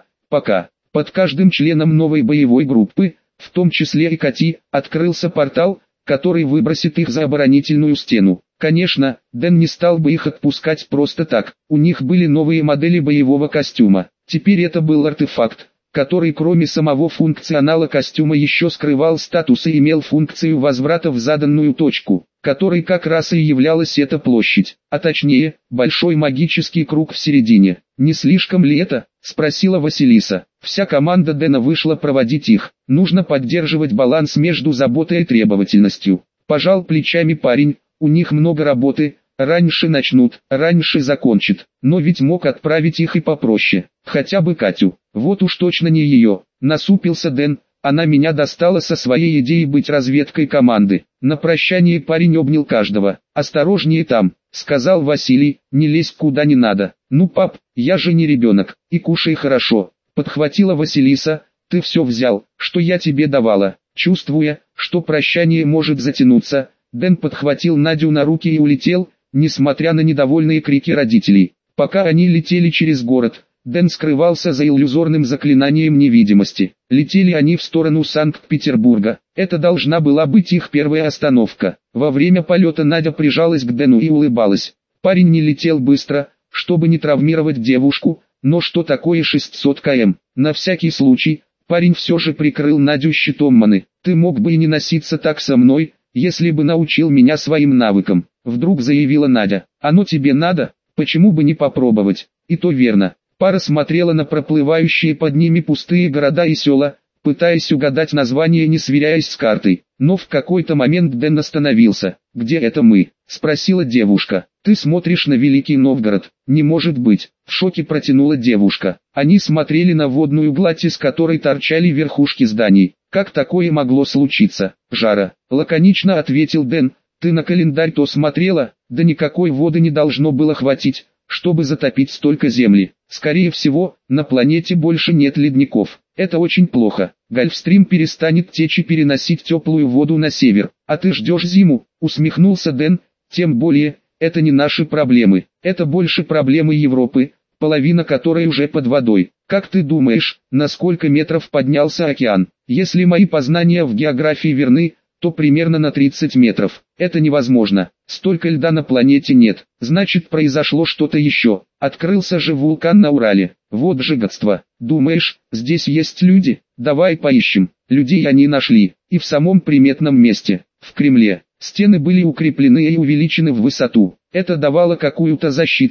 Под каждым членом новой боевой группы, в том числе и Кати, открылся портал, который выбросит их за оборонительную стену. Конечно, Дэн не стал бы их отпускать просто так. У них были новые модели боевого костюма. Теперь это был артефакт, который кроме самого функционала костюма еще скрывал статус и имел функцию возврата в заданную точку, которой как раз и являлась эта площадь, а точнее, большой магический круг в середине. «Не слишком ли это?» — спросила Василиса. Вся команда Дэна вышла проводить их. Нужно поддерживать баланс между заботой и требовательностью. Пожал плечами парень, у них много работы. Раньше начнут, раньше закончат, но ведь мог отправить их и попроще, хотя бы Катю, вот уж точно не ее, насупился Дэн, она меня достала со своей идеей быть разведкой команды. На прощание парень обнял каждого. «Осторожнее там», — сказал Василий, — «не лезь куда не надо». «Ну пап, я же не ребенок, и кушай хорошо», — подхватила Василиса, — «ты все взял, что я тебе давала». Чувствуя, что прощание может затянуться, Дэн подхватил Надю на руки и улетел, несмотря на недовольные крики родителей. Пока они летели через город, Дэн скрывался за иллюзорным заклинанием невидимости. Летели они в сторону Санкт-Петербурга. Это должна была быть их первая остановка. Во время полета Надя прижалась к Дэну и улыбалась. Парень не летел быстро, чтобы не травмировать девушку, но что такое 600 км? На всякий случай, парень все же прикрыл Надю щитом маны. «Ты мог бы и не носиться так со мной, если бы научил меня своим навыкам», — вдруг заявила Надя. «Оно тебе надо? Почему бы не попробовать?» И то верно. Пара смотрела на проплывающие под ними пустые города и села, пытаясь угадать название, не сверяясь с картой. Но в какой-то момент Дэн остановился. «Где это мы?» — спросила девушка. «Ты смотришь на Великий Новгород». «Не может быть», — в шоке протянула девушка. Они смотрели на водную гладь, из которой торчали верхушки зданий. «Как такое могло случиться?» «Жара», — лаконично ответил Дэн. «Ты на календарь-то смотрела?» «Да никакой воды не должно было хватить, чтобы затопить столько земли. Скорее всего, на планете больше нет ледников. Это очень плохо. Гольфстрим перестанет течь и переносить теплую воду на север. А ты ждешь зиму», — усмехнулся Дэн. «Тем более, это не наши проблемы. Это больше проблемы Европы, половина которой уже под водой. Как ты думаешь, на сколько метров поднялся океан? Если мои познания в географии верны, то примерно на 30 метров. Это невозможно. Столько льда на планете нет. Значит, произошло что-то еще. Открылся же вулкан на Урале. Вот же гадство. Думаешь, здесь есть люди? Давай поищем». Людей они нашли. И в самом приметном месте. В Кремле. Стены были укреплены и увеличены в высоту. Это давало какую-то защиту,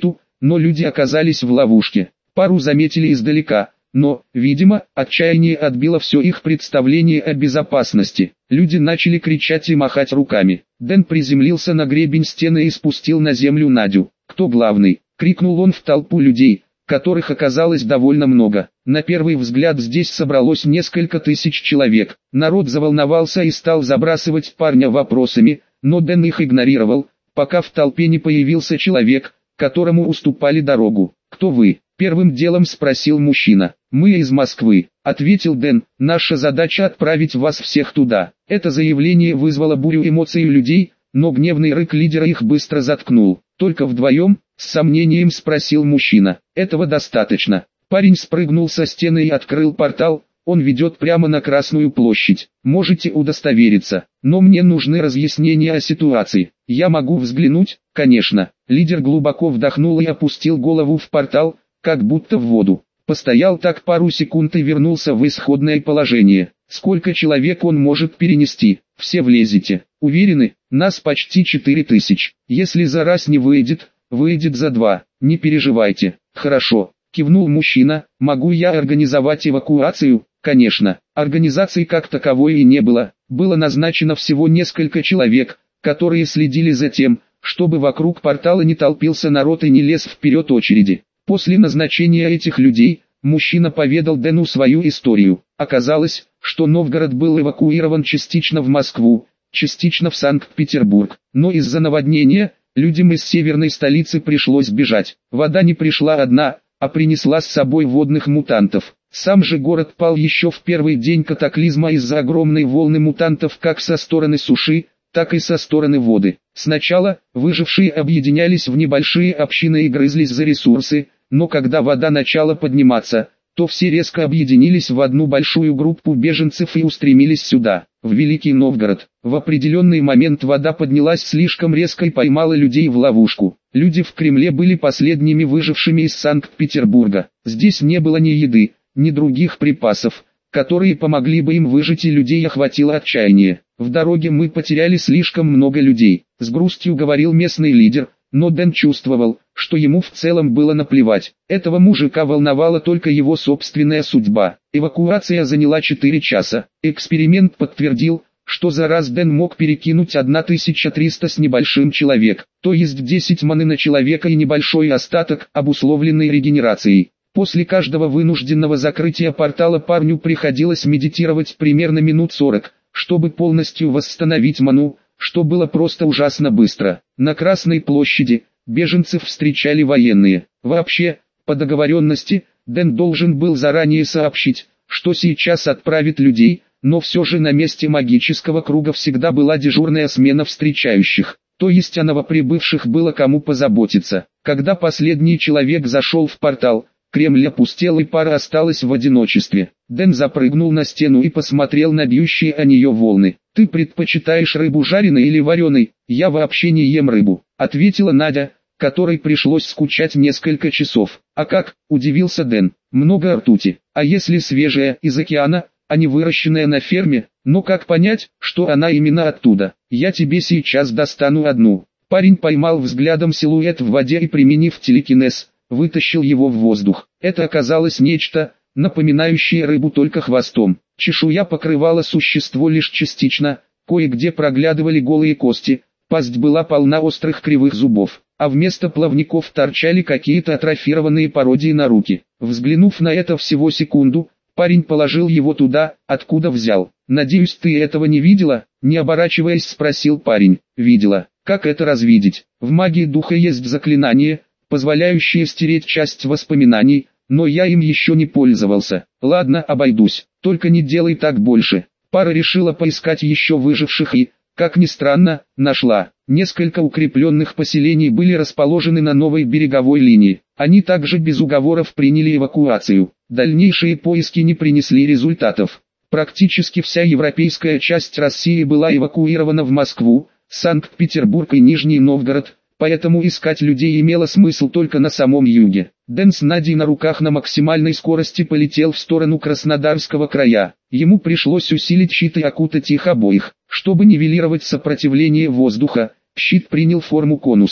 но люди оказались в ловушке. Пару заметили издалека, но, видимо, отчаяние отбило все их представление о безопасности. Люди начали кричать и махать руками. Дэн приземлился на гребень стены и спустил на землю Надю. «Кто главный?» — крикнул он в толпу людей, которых оказалось довольно много. На первый взгляд здесь собралось несколько тысяч человек. Народ заволновался и стал забрасывать парня вопросами, но Дэн их игнорировал, пока в толпе не появился человек, которому уступали дорогу. «Кто вы?» — первым делом спросил мужчина. «Мы из Москвы», — ответил Дэн. «Наша задача отправить вас всех туда». Это заявление вызвало бурю эмоций у людей, но гневный рык лидера их быстро заткнул. «Только вдвоем?» — с сомнением спросил мужчина. «Этого достаточно». Парень спрыгнул со стены и открыл портал. Он ведет прямо на Красную площадь. Можете удостовериться, но мне нужны разъяснения о ситуации. Я могу взглянуть? Конечно. Лидер глубоко вдохнул и опустил голову в портал, как будто в воду. Постоял так пару секунд и вернулся в исходное положение. Сколько человек он может перенести? Все влезете. Уверены? Нас почти 4000. Если за раз не выйдет, выйдет за 2. Не переживайте. Хорошо. Кивнул мужчина. Могу я организовать эвакуацию? Конечно. Организации как таковой и не было. Было назначено всего несколько человек, которые следили за тем, чтобы вокруг портала не толпился народ и не лез вперед очереди. После назначения этих людей, мужчина поведал Дэну свою историю. Оказалось, что Новгород был эвакуирован частично в Москву, частично в Санкт-Петербург, но из-за наводнения, людям из северной столицы пришлось бежать. Вода не пришла одна, а принесла с собой водных мутантов. Сам же город пал еще в первый день катаклизма из-за огромной волны мутантов как со стороны суши, так и со стороны воды. Сначала, выжившие объединялись в небольшие общины и грызлись за ресурсы, но когда вода начала подниматься, то все резко объединились в одну большую группу беженцев и устремились сюда, в Великий Новгород. В определенный момент вода поднялась слишком резко и поймала людей в ловушку. Люди в Кремле были последними выжившими из Санкт-Петербурга. Здесь не было ни еды, ни других припасов, которые помогли бы им выжить, и людей охватило отчаяние. В дороге мы потеряли слишком много людей, с грустью говорил местный лидер, но Дэн чувствовал, что ему в целом было наплевать. Этого мужика волновала только его собственная судьба. Эвакуация заняла 4 часа. Эксперимент подтвердил, что за раз Дэн мог перекинуть 1300 с небольшим человек, то есть 10 маны на человека и небольшой остаток, обусловленный регенерацией. После каждого вынужденного закрытия портала парню приходилось медитировать примерно минут 40, чтобы полностью восстановить ману, что было просто ужасно быстро. На Красной площади беженцев встречали военные. Вообще, по договоренности, Дэн должен был заранее сообщить, что сейчас отправит людей, но все же на месте магического круга всегда была дежурная смена встречающих, то есть о новоприбывших было кому позаботиться. Когда последний человек зашел в портал, Кремль опустел и пара осталась в одиночестве. Дэн запрыгнул на стену и посмотрел на бьющие о нее волны. «Ты предпочитаешь рыбу жареной или вареной?» «Я вообще не ем рыбу», — ответила Надя, которой пришлось скучать несколько часов. «А как?» — удивился Дэн. «Много ртути. А если свежая, из океана, а не выращенная на ферме? Но как понять, что она именно оттуда? Я тебе сейчас достану одну». Парень поймал взглядом силуэт в воде и, применив телекинез, вытащил его в воздух. Это оказалось нечто, напоминающее рыбу только хвостом. Чешуя покрывала существо лишь частично, кое-где проглядывали голые кости, пасть была полна острых кривых зубов, а вместо плавников торчали какие-то атрофированные пародии на руки. Взглянув на это всего секунду, парень положил его туда, откуда взял. «Надеюсь, ты этого не видела?» — не оборачиваясь, спросил парень. «Видела. Как это развидеть? В магии духа есть заклинание, позволяющее стереть часть воспоминаний, но я им еще не пользовался. Ладно, обойдусь, только не делай так больше». Пара решила поискать еще выживших и, как ни странно, нашла. Несколько укрепленных поселений были расположены на новой береговой линии. Они также без уговоров приняли эвакуацию. Дальнейшие поиски не принесли результатов. Практически вся европейская часть России была эвакуирована в Москву, Санкт-Петербург и Нижний Новгород, поэтому искать людей имело смысл только на самом юге. Дэн с Надей на руках на максимальной скорости полетел в сторону Краснодарского края. Ему пришлось усилить щит и окутать их обоих, чтобы нивелировать сопротивление воздуха. Щит принял форму конуса.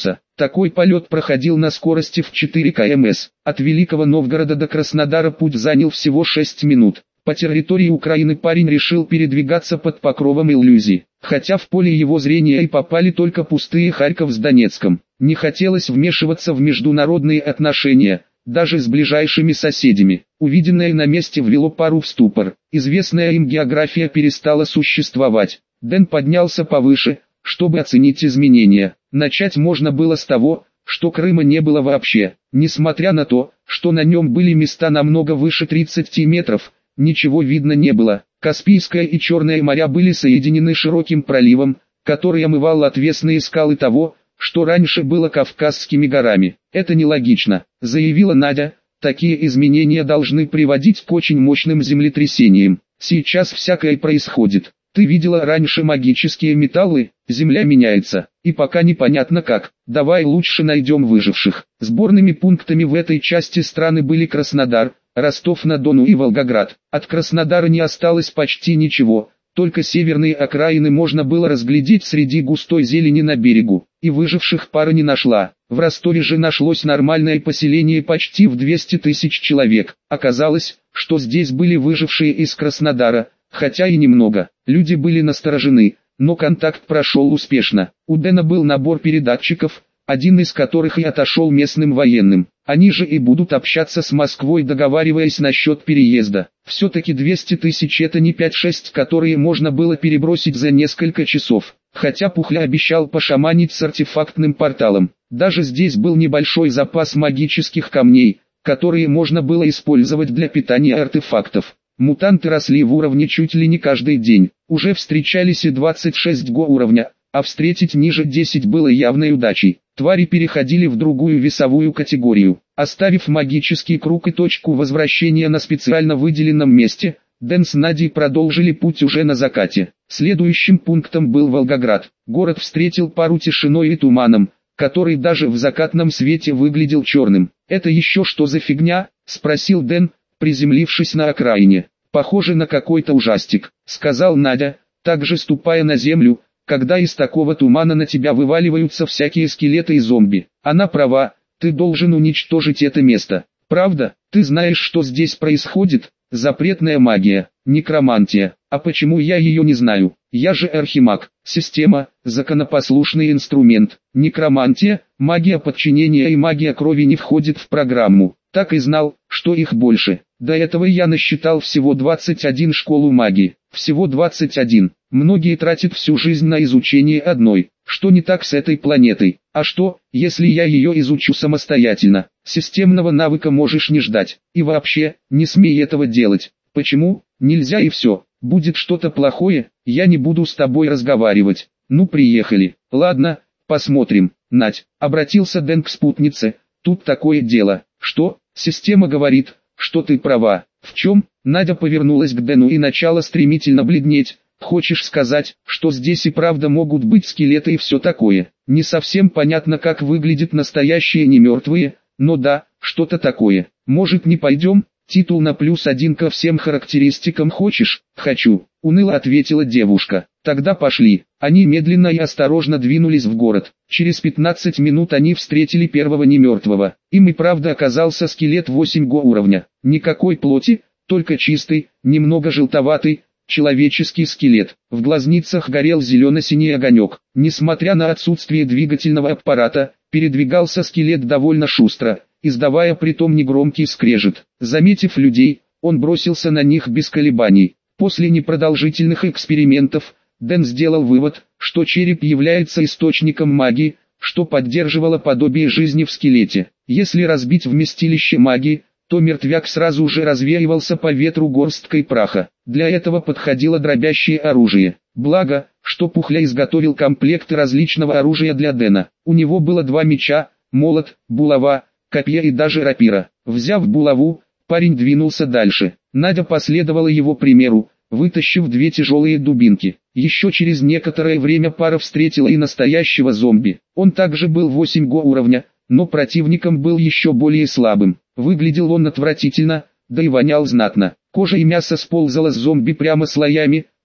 Такой полет проходил на скорости в 4 км/с. От Великого Новгорода до Краснодара путь занял всего 6 минут. По территории Украины парень решил передвигаться под покровом иллюзий. Хотя в поле его зрения и попали только пустые Харьков с Донецком. Не хотелось вмешиваться в международные отношения, даже с ближайшими соседями. Увиденное на месте ввело пару в ступор. Известная им география перестала существовать. Дэн поднялся повыше, чтобы оценить изменения. Начать можно было с того, что Крыма не было вообще. Несмотря на то, что на нем были места намного выше 30 метров, ничего видно не было. Каспийское и Черное моря были соединены широким проливом, который омывал отвесные скалы того, что раньше было Кавказскими горами. «Это нелогично», — заявила Надя, — «такие изменения должны приводить к очень мощным землетрясениям. Сейчас всякое происходит. Ты видела раньше магические металлы? Земля меняется, и пока непонятно как. Давай лучше найдем выживших». Сборными пунктами в этой части страны были Краснодар, Ростов-на-Дону и Волгоград. От Краснодара не осталось почти ничего, только северные окраины можно было разглядеть среди густой зелени на берегу, и выживших пара не нашла. В Ростове же нашлось нормальное поселение почти в 200 тысяч человек. Оказалось, что здесь были выжившие из Краснодара, хотя и немного. Люди были насторожены, но контакт прошел успешно. У Дэна был набор передатчиков, один из которых и отошел местным военным. Они же и будут общаться с Москвой, договариваясь насчет переезда. Все-таки 200 тысяч это не 5-6, которые можно было перебросить за несколько часов. Хотя Пухля обещал пошаманить с артефактным порталом. Даже здесь был небольшой запас магических камней, которые можно было использовать для питания артефактов. Мутанты росли в уровне чуть ли не каждый день. Уже встречались и 26 уровня, а встретить ниже 10 было явной удачей. Твари переходили в другую весовую категорию. Оставив магический круг и точку возвращения на специально выделенном месте, Дэн с Надей продолжили путь уже на закате. Следующим пунктом был Волгоград. Город встретил пару тишиной и туманом, который даже в закатном свете выглядел черным. «Это еще что за фигня?» — спросил Дэн, приземлившись на окраине. «Похоже на какой-то ужастик», — сказал Надя, также ступая на землю, когда из такого тумана на тебя вываливаются всякие скелеты и зомби. Она права, ты должен уничтожить это место. Правда, ты знаешь, что здесь происходит? Запретная магия, некромантия. А почему я ее не знаю? Я же архимаг. Система, законопослушный инструмент. Некромантия, магия подчинения и магия крови не входит в программу. Так и знал, что их больше. До этого я насчитал всего 21 школу магии. Всего 21. Многие тратят всю жизнь на изучение одной. Что не так с этой планетой? А что, если я ее изучу самостоятельно? Системного навыка можешь не ждать. И вообще, не смей этого делать. Почему? Нельзя и все. Будет что-то плохое, я не буду с тобой разговаривать. Ну приехали. Ладно, посмотрим. Надь, обратился Дэн к спутнице. Тут такое дело. Что? Система говорит, что ты права. В чем? Надя повернулась к Дэну и начала стремительно бледнеть. Хочешь сказать, что здесь и правда могут быть скелеты и все такое? Не совсем понятно, как выглядят настоящие немертвые, но да, что-то такое. Может, не пойдем? Титул на +1 ко всем характеристикам хочешь? Хочу, уныло ответила девушка. Тогда пошли. Они медленно и осторожно двинулись в город. Через 15 минут они встретили первого немертвого. Им и правда оказался скелет 8 уровня. Никакой плоти, только чистый, немного желтоватый, человеческий скелет. В глазницах горел зелено-синий огонек. Несмотря на отсутствие двигательного аппарата, передвигался скелет довольно шустро, издавая притом негромкий скрежет. Заметив людей, он бросился на них без колебаний. После непродолжительных экспериментов, Дэн сделал вывод, что череп является источником магии, что поддерживало подобие жизни в скелете. Если разбить вместилище магии, то мертвяк сразу же развеивался по ветру горсткой праха. Для этого подходило дробящее оружие. Благо, что Пухля изготовил комплекты различного оружия для Дэна. У него было 2 меча, молот, булава, копья и даже рапира. Взяв булаву, парень двинулся дальше. Надя последовала его примеру, вытащив 2 тяжелые дубинки. Еще через некоторое время пара встретила и настоящего зомби. Он также был 8 уровня, но противником был еще более слабым. Выглядел он отвратительно, да и вонял знатно. Кожа и мясо сползало с зомби прямо слоями,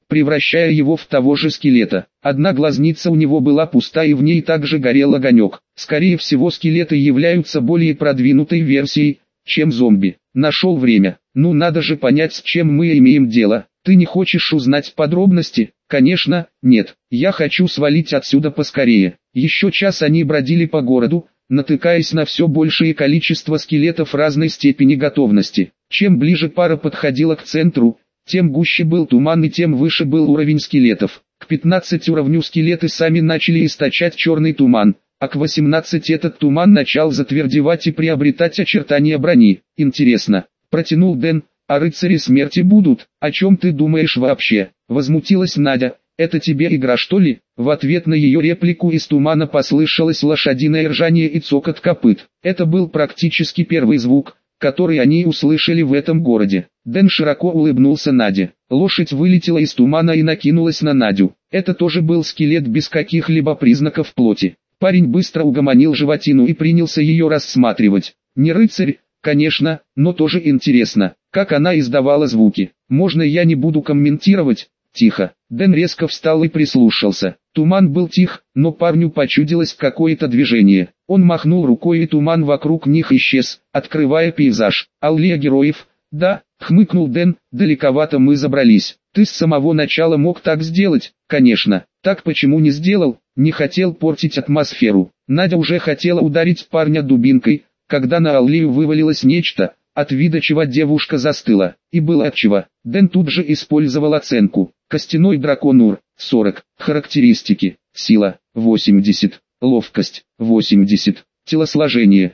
превращая его в того же скелета. Одна глазница у него была пуста и в ней также горел огонек. Скорее всего, скелеты являются более продвинутой версией, чем зомби. Нашел время. Ну надо же понять, с чем мы имеем дело. Ты не хочешь узнать подробности? Конечно, нет. Я хочу свалить отсюда поскорее. Еще час они бродили по городу, натыкаясь на все большее количество скелетов разной степени готовности. Чем ближе пара подходила к центру, тем гуще был туман и тем выше был уровень скелетов. К 15 уровню скелеты сами начали источать черный туман, а к 18 этот туман начал затвердевать и приобретать очертания брони. Интересно, протянул Дэн, а рыцари смерти будут? О чем ты думаешь вообще? Возмутилась Надя. Это тебе игра что ли? В ответ на ее реплику из тумана послышалось лошадиное ржание и цокот копыт. Это был практически первый звук, который они услышали в этом городе. Дэн широко улыбнулся Наде. Лошадь вылетела из тумана и накинулась на Надю. Это тоже был скелет без каких-либо признаков плоти. Парень быстро угомонил животину и принялся ее рассматривать. Не рыцарь, конечно, но тоже интересно, как она издавала звуки. Можно я не буду комментировать? Тихо. Дэн резко встал и прислушался. Туман был тих, но парню почудилось какое-то движение. Он махнул рукой и туман вокруг них исчез, открывая пейзаж. Аллея героев. Да, хмыкнул Дэн, далековато мы забрались. Ты с самого начала мог так сделать? Конечно. Так почему не сделал? Не хотел портить атмосферу. Надя уже хотела ударить парня дубинкой, когда на аллею вывалилось нечто, от вида чего девушка застыла. И было отчего. Дэн тут же использовал оценку. Костяной дракон Ур, 40. Характеристики. Сила, 80. Ловкость, 80. Телосложение,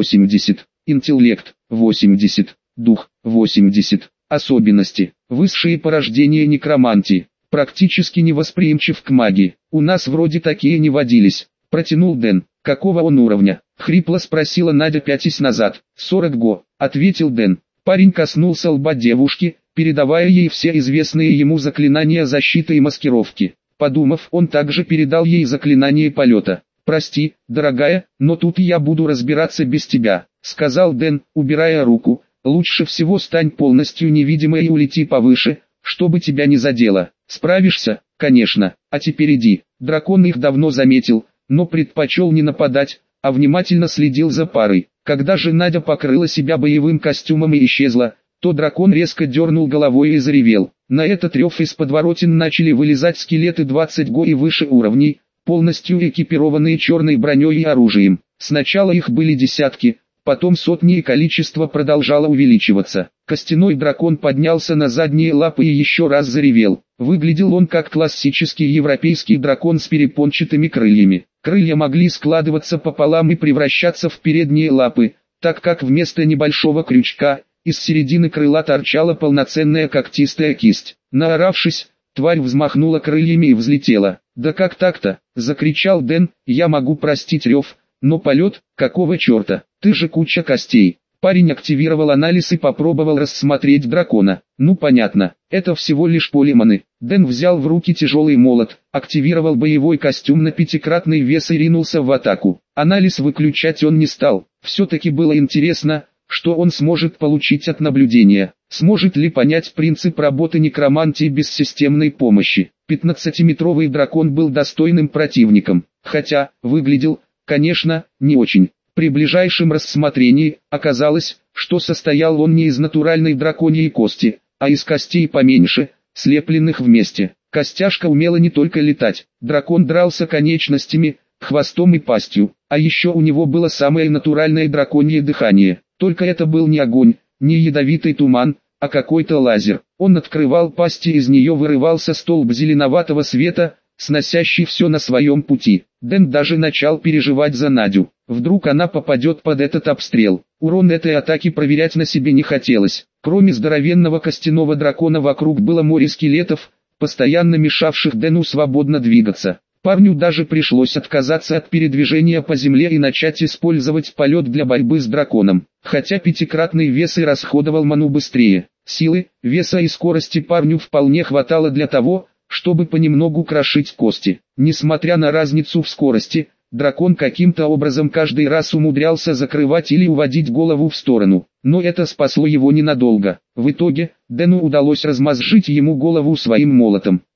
80. Интеллект, 80. Дух, 80. Особенности. Высшие порождения некромантии. Практически невосприимчив к магии. У нас вроде такие не водились. Протянул Дэн. Какого он уровня? Хрипло спросила Надя, пятясь назад. 40 го, ответил Дэн. Парень коснулся лба девушки, передавая ей все известные ему заклинания защиты и маскировки. Подумав, он также передал ей заклинание полета. «Прости, дорогая, но тут я буду разбираться без тебя», — сказал Дэн, убирая руку. «Лучше всего стань полностью невидимой и улети повыше, чтобы тебя не задело. Справишься? Конечно. А теперь иди». Дракон их давно заметил, но предпочел не нападать, а внимательно следил за парой. Когда же Надя покрыла себя боевым костюмом и исчезла, то дракон резко дернул головой и заревел. На этот рев из подворотен начали вылезать скелеты 20 го и выше уровней, полностью экипированные черной броней и оружием. Сначала их были десятки, потом сотни и количество продолжало увеличиваться. Костяной дракон поднялся на задние лапы и еще раз заревел. Выглядел он как классический европейский дракон с перепончатыми крыльями. Крылья могли складываться пополам и превращаться в передние лапы, так как вместо небольшого крючка, из середины крыла торчала полноценная когтистая кисть. Наоравшись, тварь взмахнула крыльями и взлетела. «Да как так-то?» — закричал Дэн. «Я могу простить рев, но полет, какого черта? Ты же куча костей». Парень активировал анализ и попробовал рассмотреть дракона. Ну понятно, это всего лишь полиманы. Дэн взял в руки тяжелый молот, активировал боевой костюм на 5-кратный вес и ринулся в атаку. Анализ выключать он не стал. Все-таки было интересно, что он сможет получить от наблюдения. Сможет ли понять принцип работы некромантии без системной помощи. 15-метровый дракон был достойным противником, хотя, выглядел, конечно, не очень. При ближайшем рассмотрении, оказалось, что состоял он не из натуральной драконьей кости, а из костей поменьше, слепленных вместе. Костяшка умела не только летать, дракон дрался конечностями, хвостом и пастью, а еще у него было самое натуральное драконье дыхание. Только это был не огонь, не ядовитый туман, а какой-то лазер. Он открывал пасть и из нее вырывался столб зеленоватого света, сносящий все на своем пути. Дэн даже начал переживать за Надю. Вдруг она попадет под этот обстрел. Урон этой атаки проверять на себе не хотелось. Кроме здоровенного костяного дракона вокруг было море скелетов, постоянно мешавших Дэну свободно двигаться. Парню даже пришлось отказаться от передвижения по земле и начать использовать полет для борьбы с драконом. Хотя 5-кратный вес и расходовал ману быстрее. Силы, веса и скорости парню вполне хватало для того, чтобы понемногу крошить кости. Несмотря на разницу в скорости, дракон каким-то образом каждый раз умудрялся закрывать или уводить голову в сторону. Но это спасло его ненадолго. В итоге, Дэну удалось размозжить ему голову своим молотом.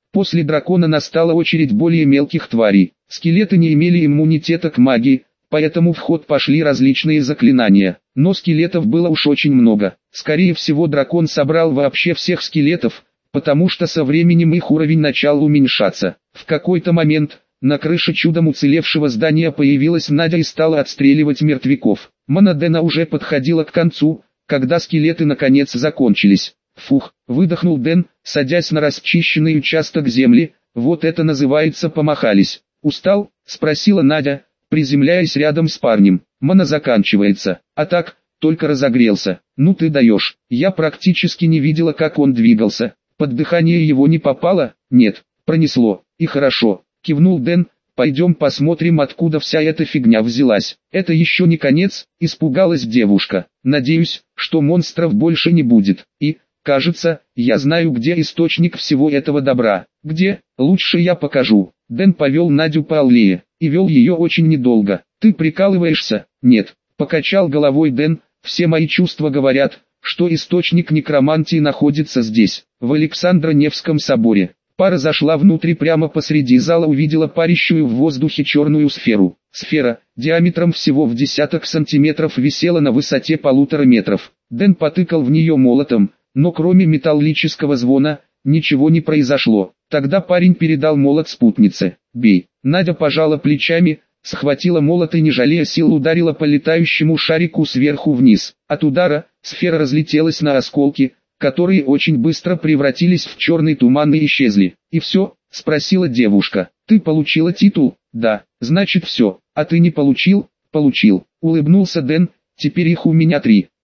После дракона настала очередь более мелких тварей. Скелеты не имели иммунитета к магии, поэтому в ход пошли различные заклинания. Но скелетов было уж очень много. Скорее всего, дракон собрал вообще всех скелетов, потому что со временем их уровень начал уменьшаться. В какой-то момент на крыше чудом уцелевшего здания появилась Надя и стала отстреливать мертвяков. Мана Дэна уже подходила к концу, когда скелеты наконец закончились. «Фух», выдохнул Дэн, садясь на расчищенный участок земли, «вот это называется помахались». «Устал?» – спросила Надя, приземляясь рядом с парнем. «Мана заканчивается, а так, только разогрелся». «Ну ты даешь». Я практически не видела, как он двигался. Под дыхание его не попало? Нет, пронесло. И хорошо, кивнул Дэн. Пойдем посмотрим, откуда вся эта фигня взялась. Это еще не конец, испугалась девушка. Надеюсь, что монстров больше не будет. И, кажется, я знаю, где источник всего этого добра. Где? Лучше я покажу. Дэн повел Надю по аллее, и вел ее очень недолго. Ты прикалываешься? Нет. Покачал головой Дэн. Все мои чувства говорят, что источник некромантии находится здесь, в Александро-Невском соборе. Пара зашла внутрь, прямо посреди зала увидела парящую в воздухе черную сферу. Сфера, диаметром всего в десяток сантиметров, висела на высоте 1,5 метров. Дэн потыкал в нее молотом, но кроме металлического звона, ничего не произошло. Тогда парень передал молот спутнице. «Бей». Надя пожала плечами, схватила молот и, не жалея сил, ударила по летающему шарику сверху вниз. От удара сфера разлетелась на осколки, которые очень быстро превратились в черный туман и исчезли. «И все?» – спросила девушка. «Ты получила титул?» «Да». «Значит все. А ты не получил?» «Получил». Улыбнулся Дэн. «Теперь их у меня 3.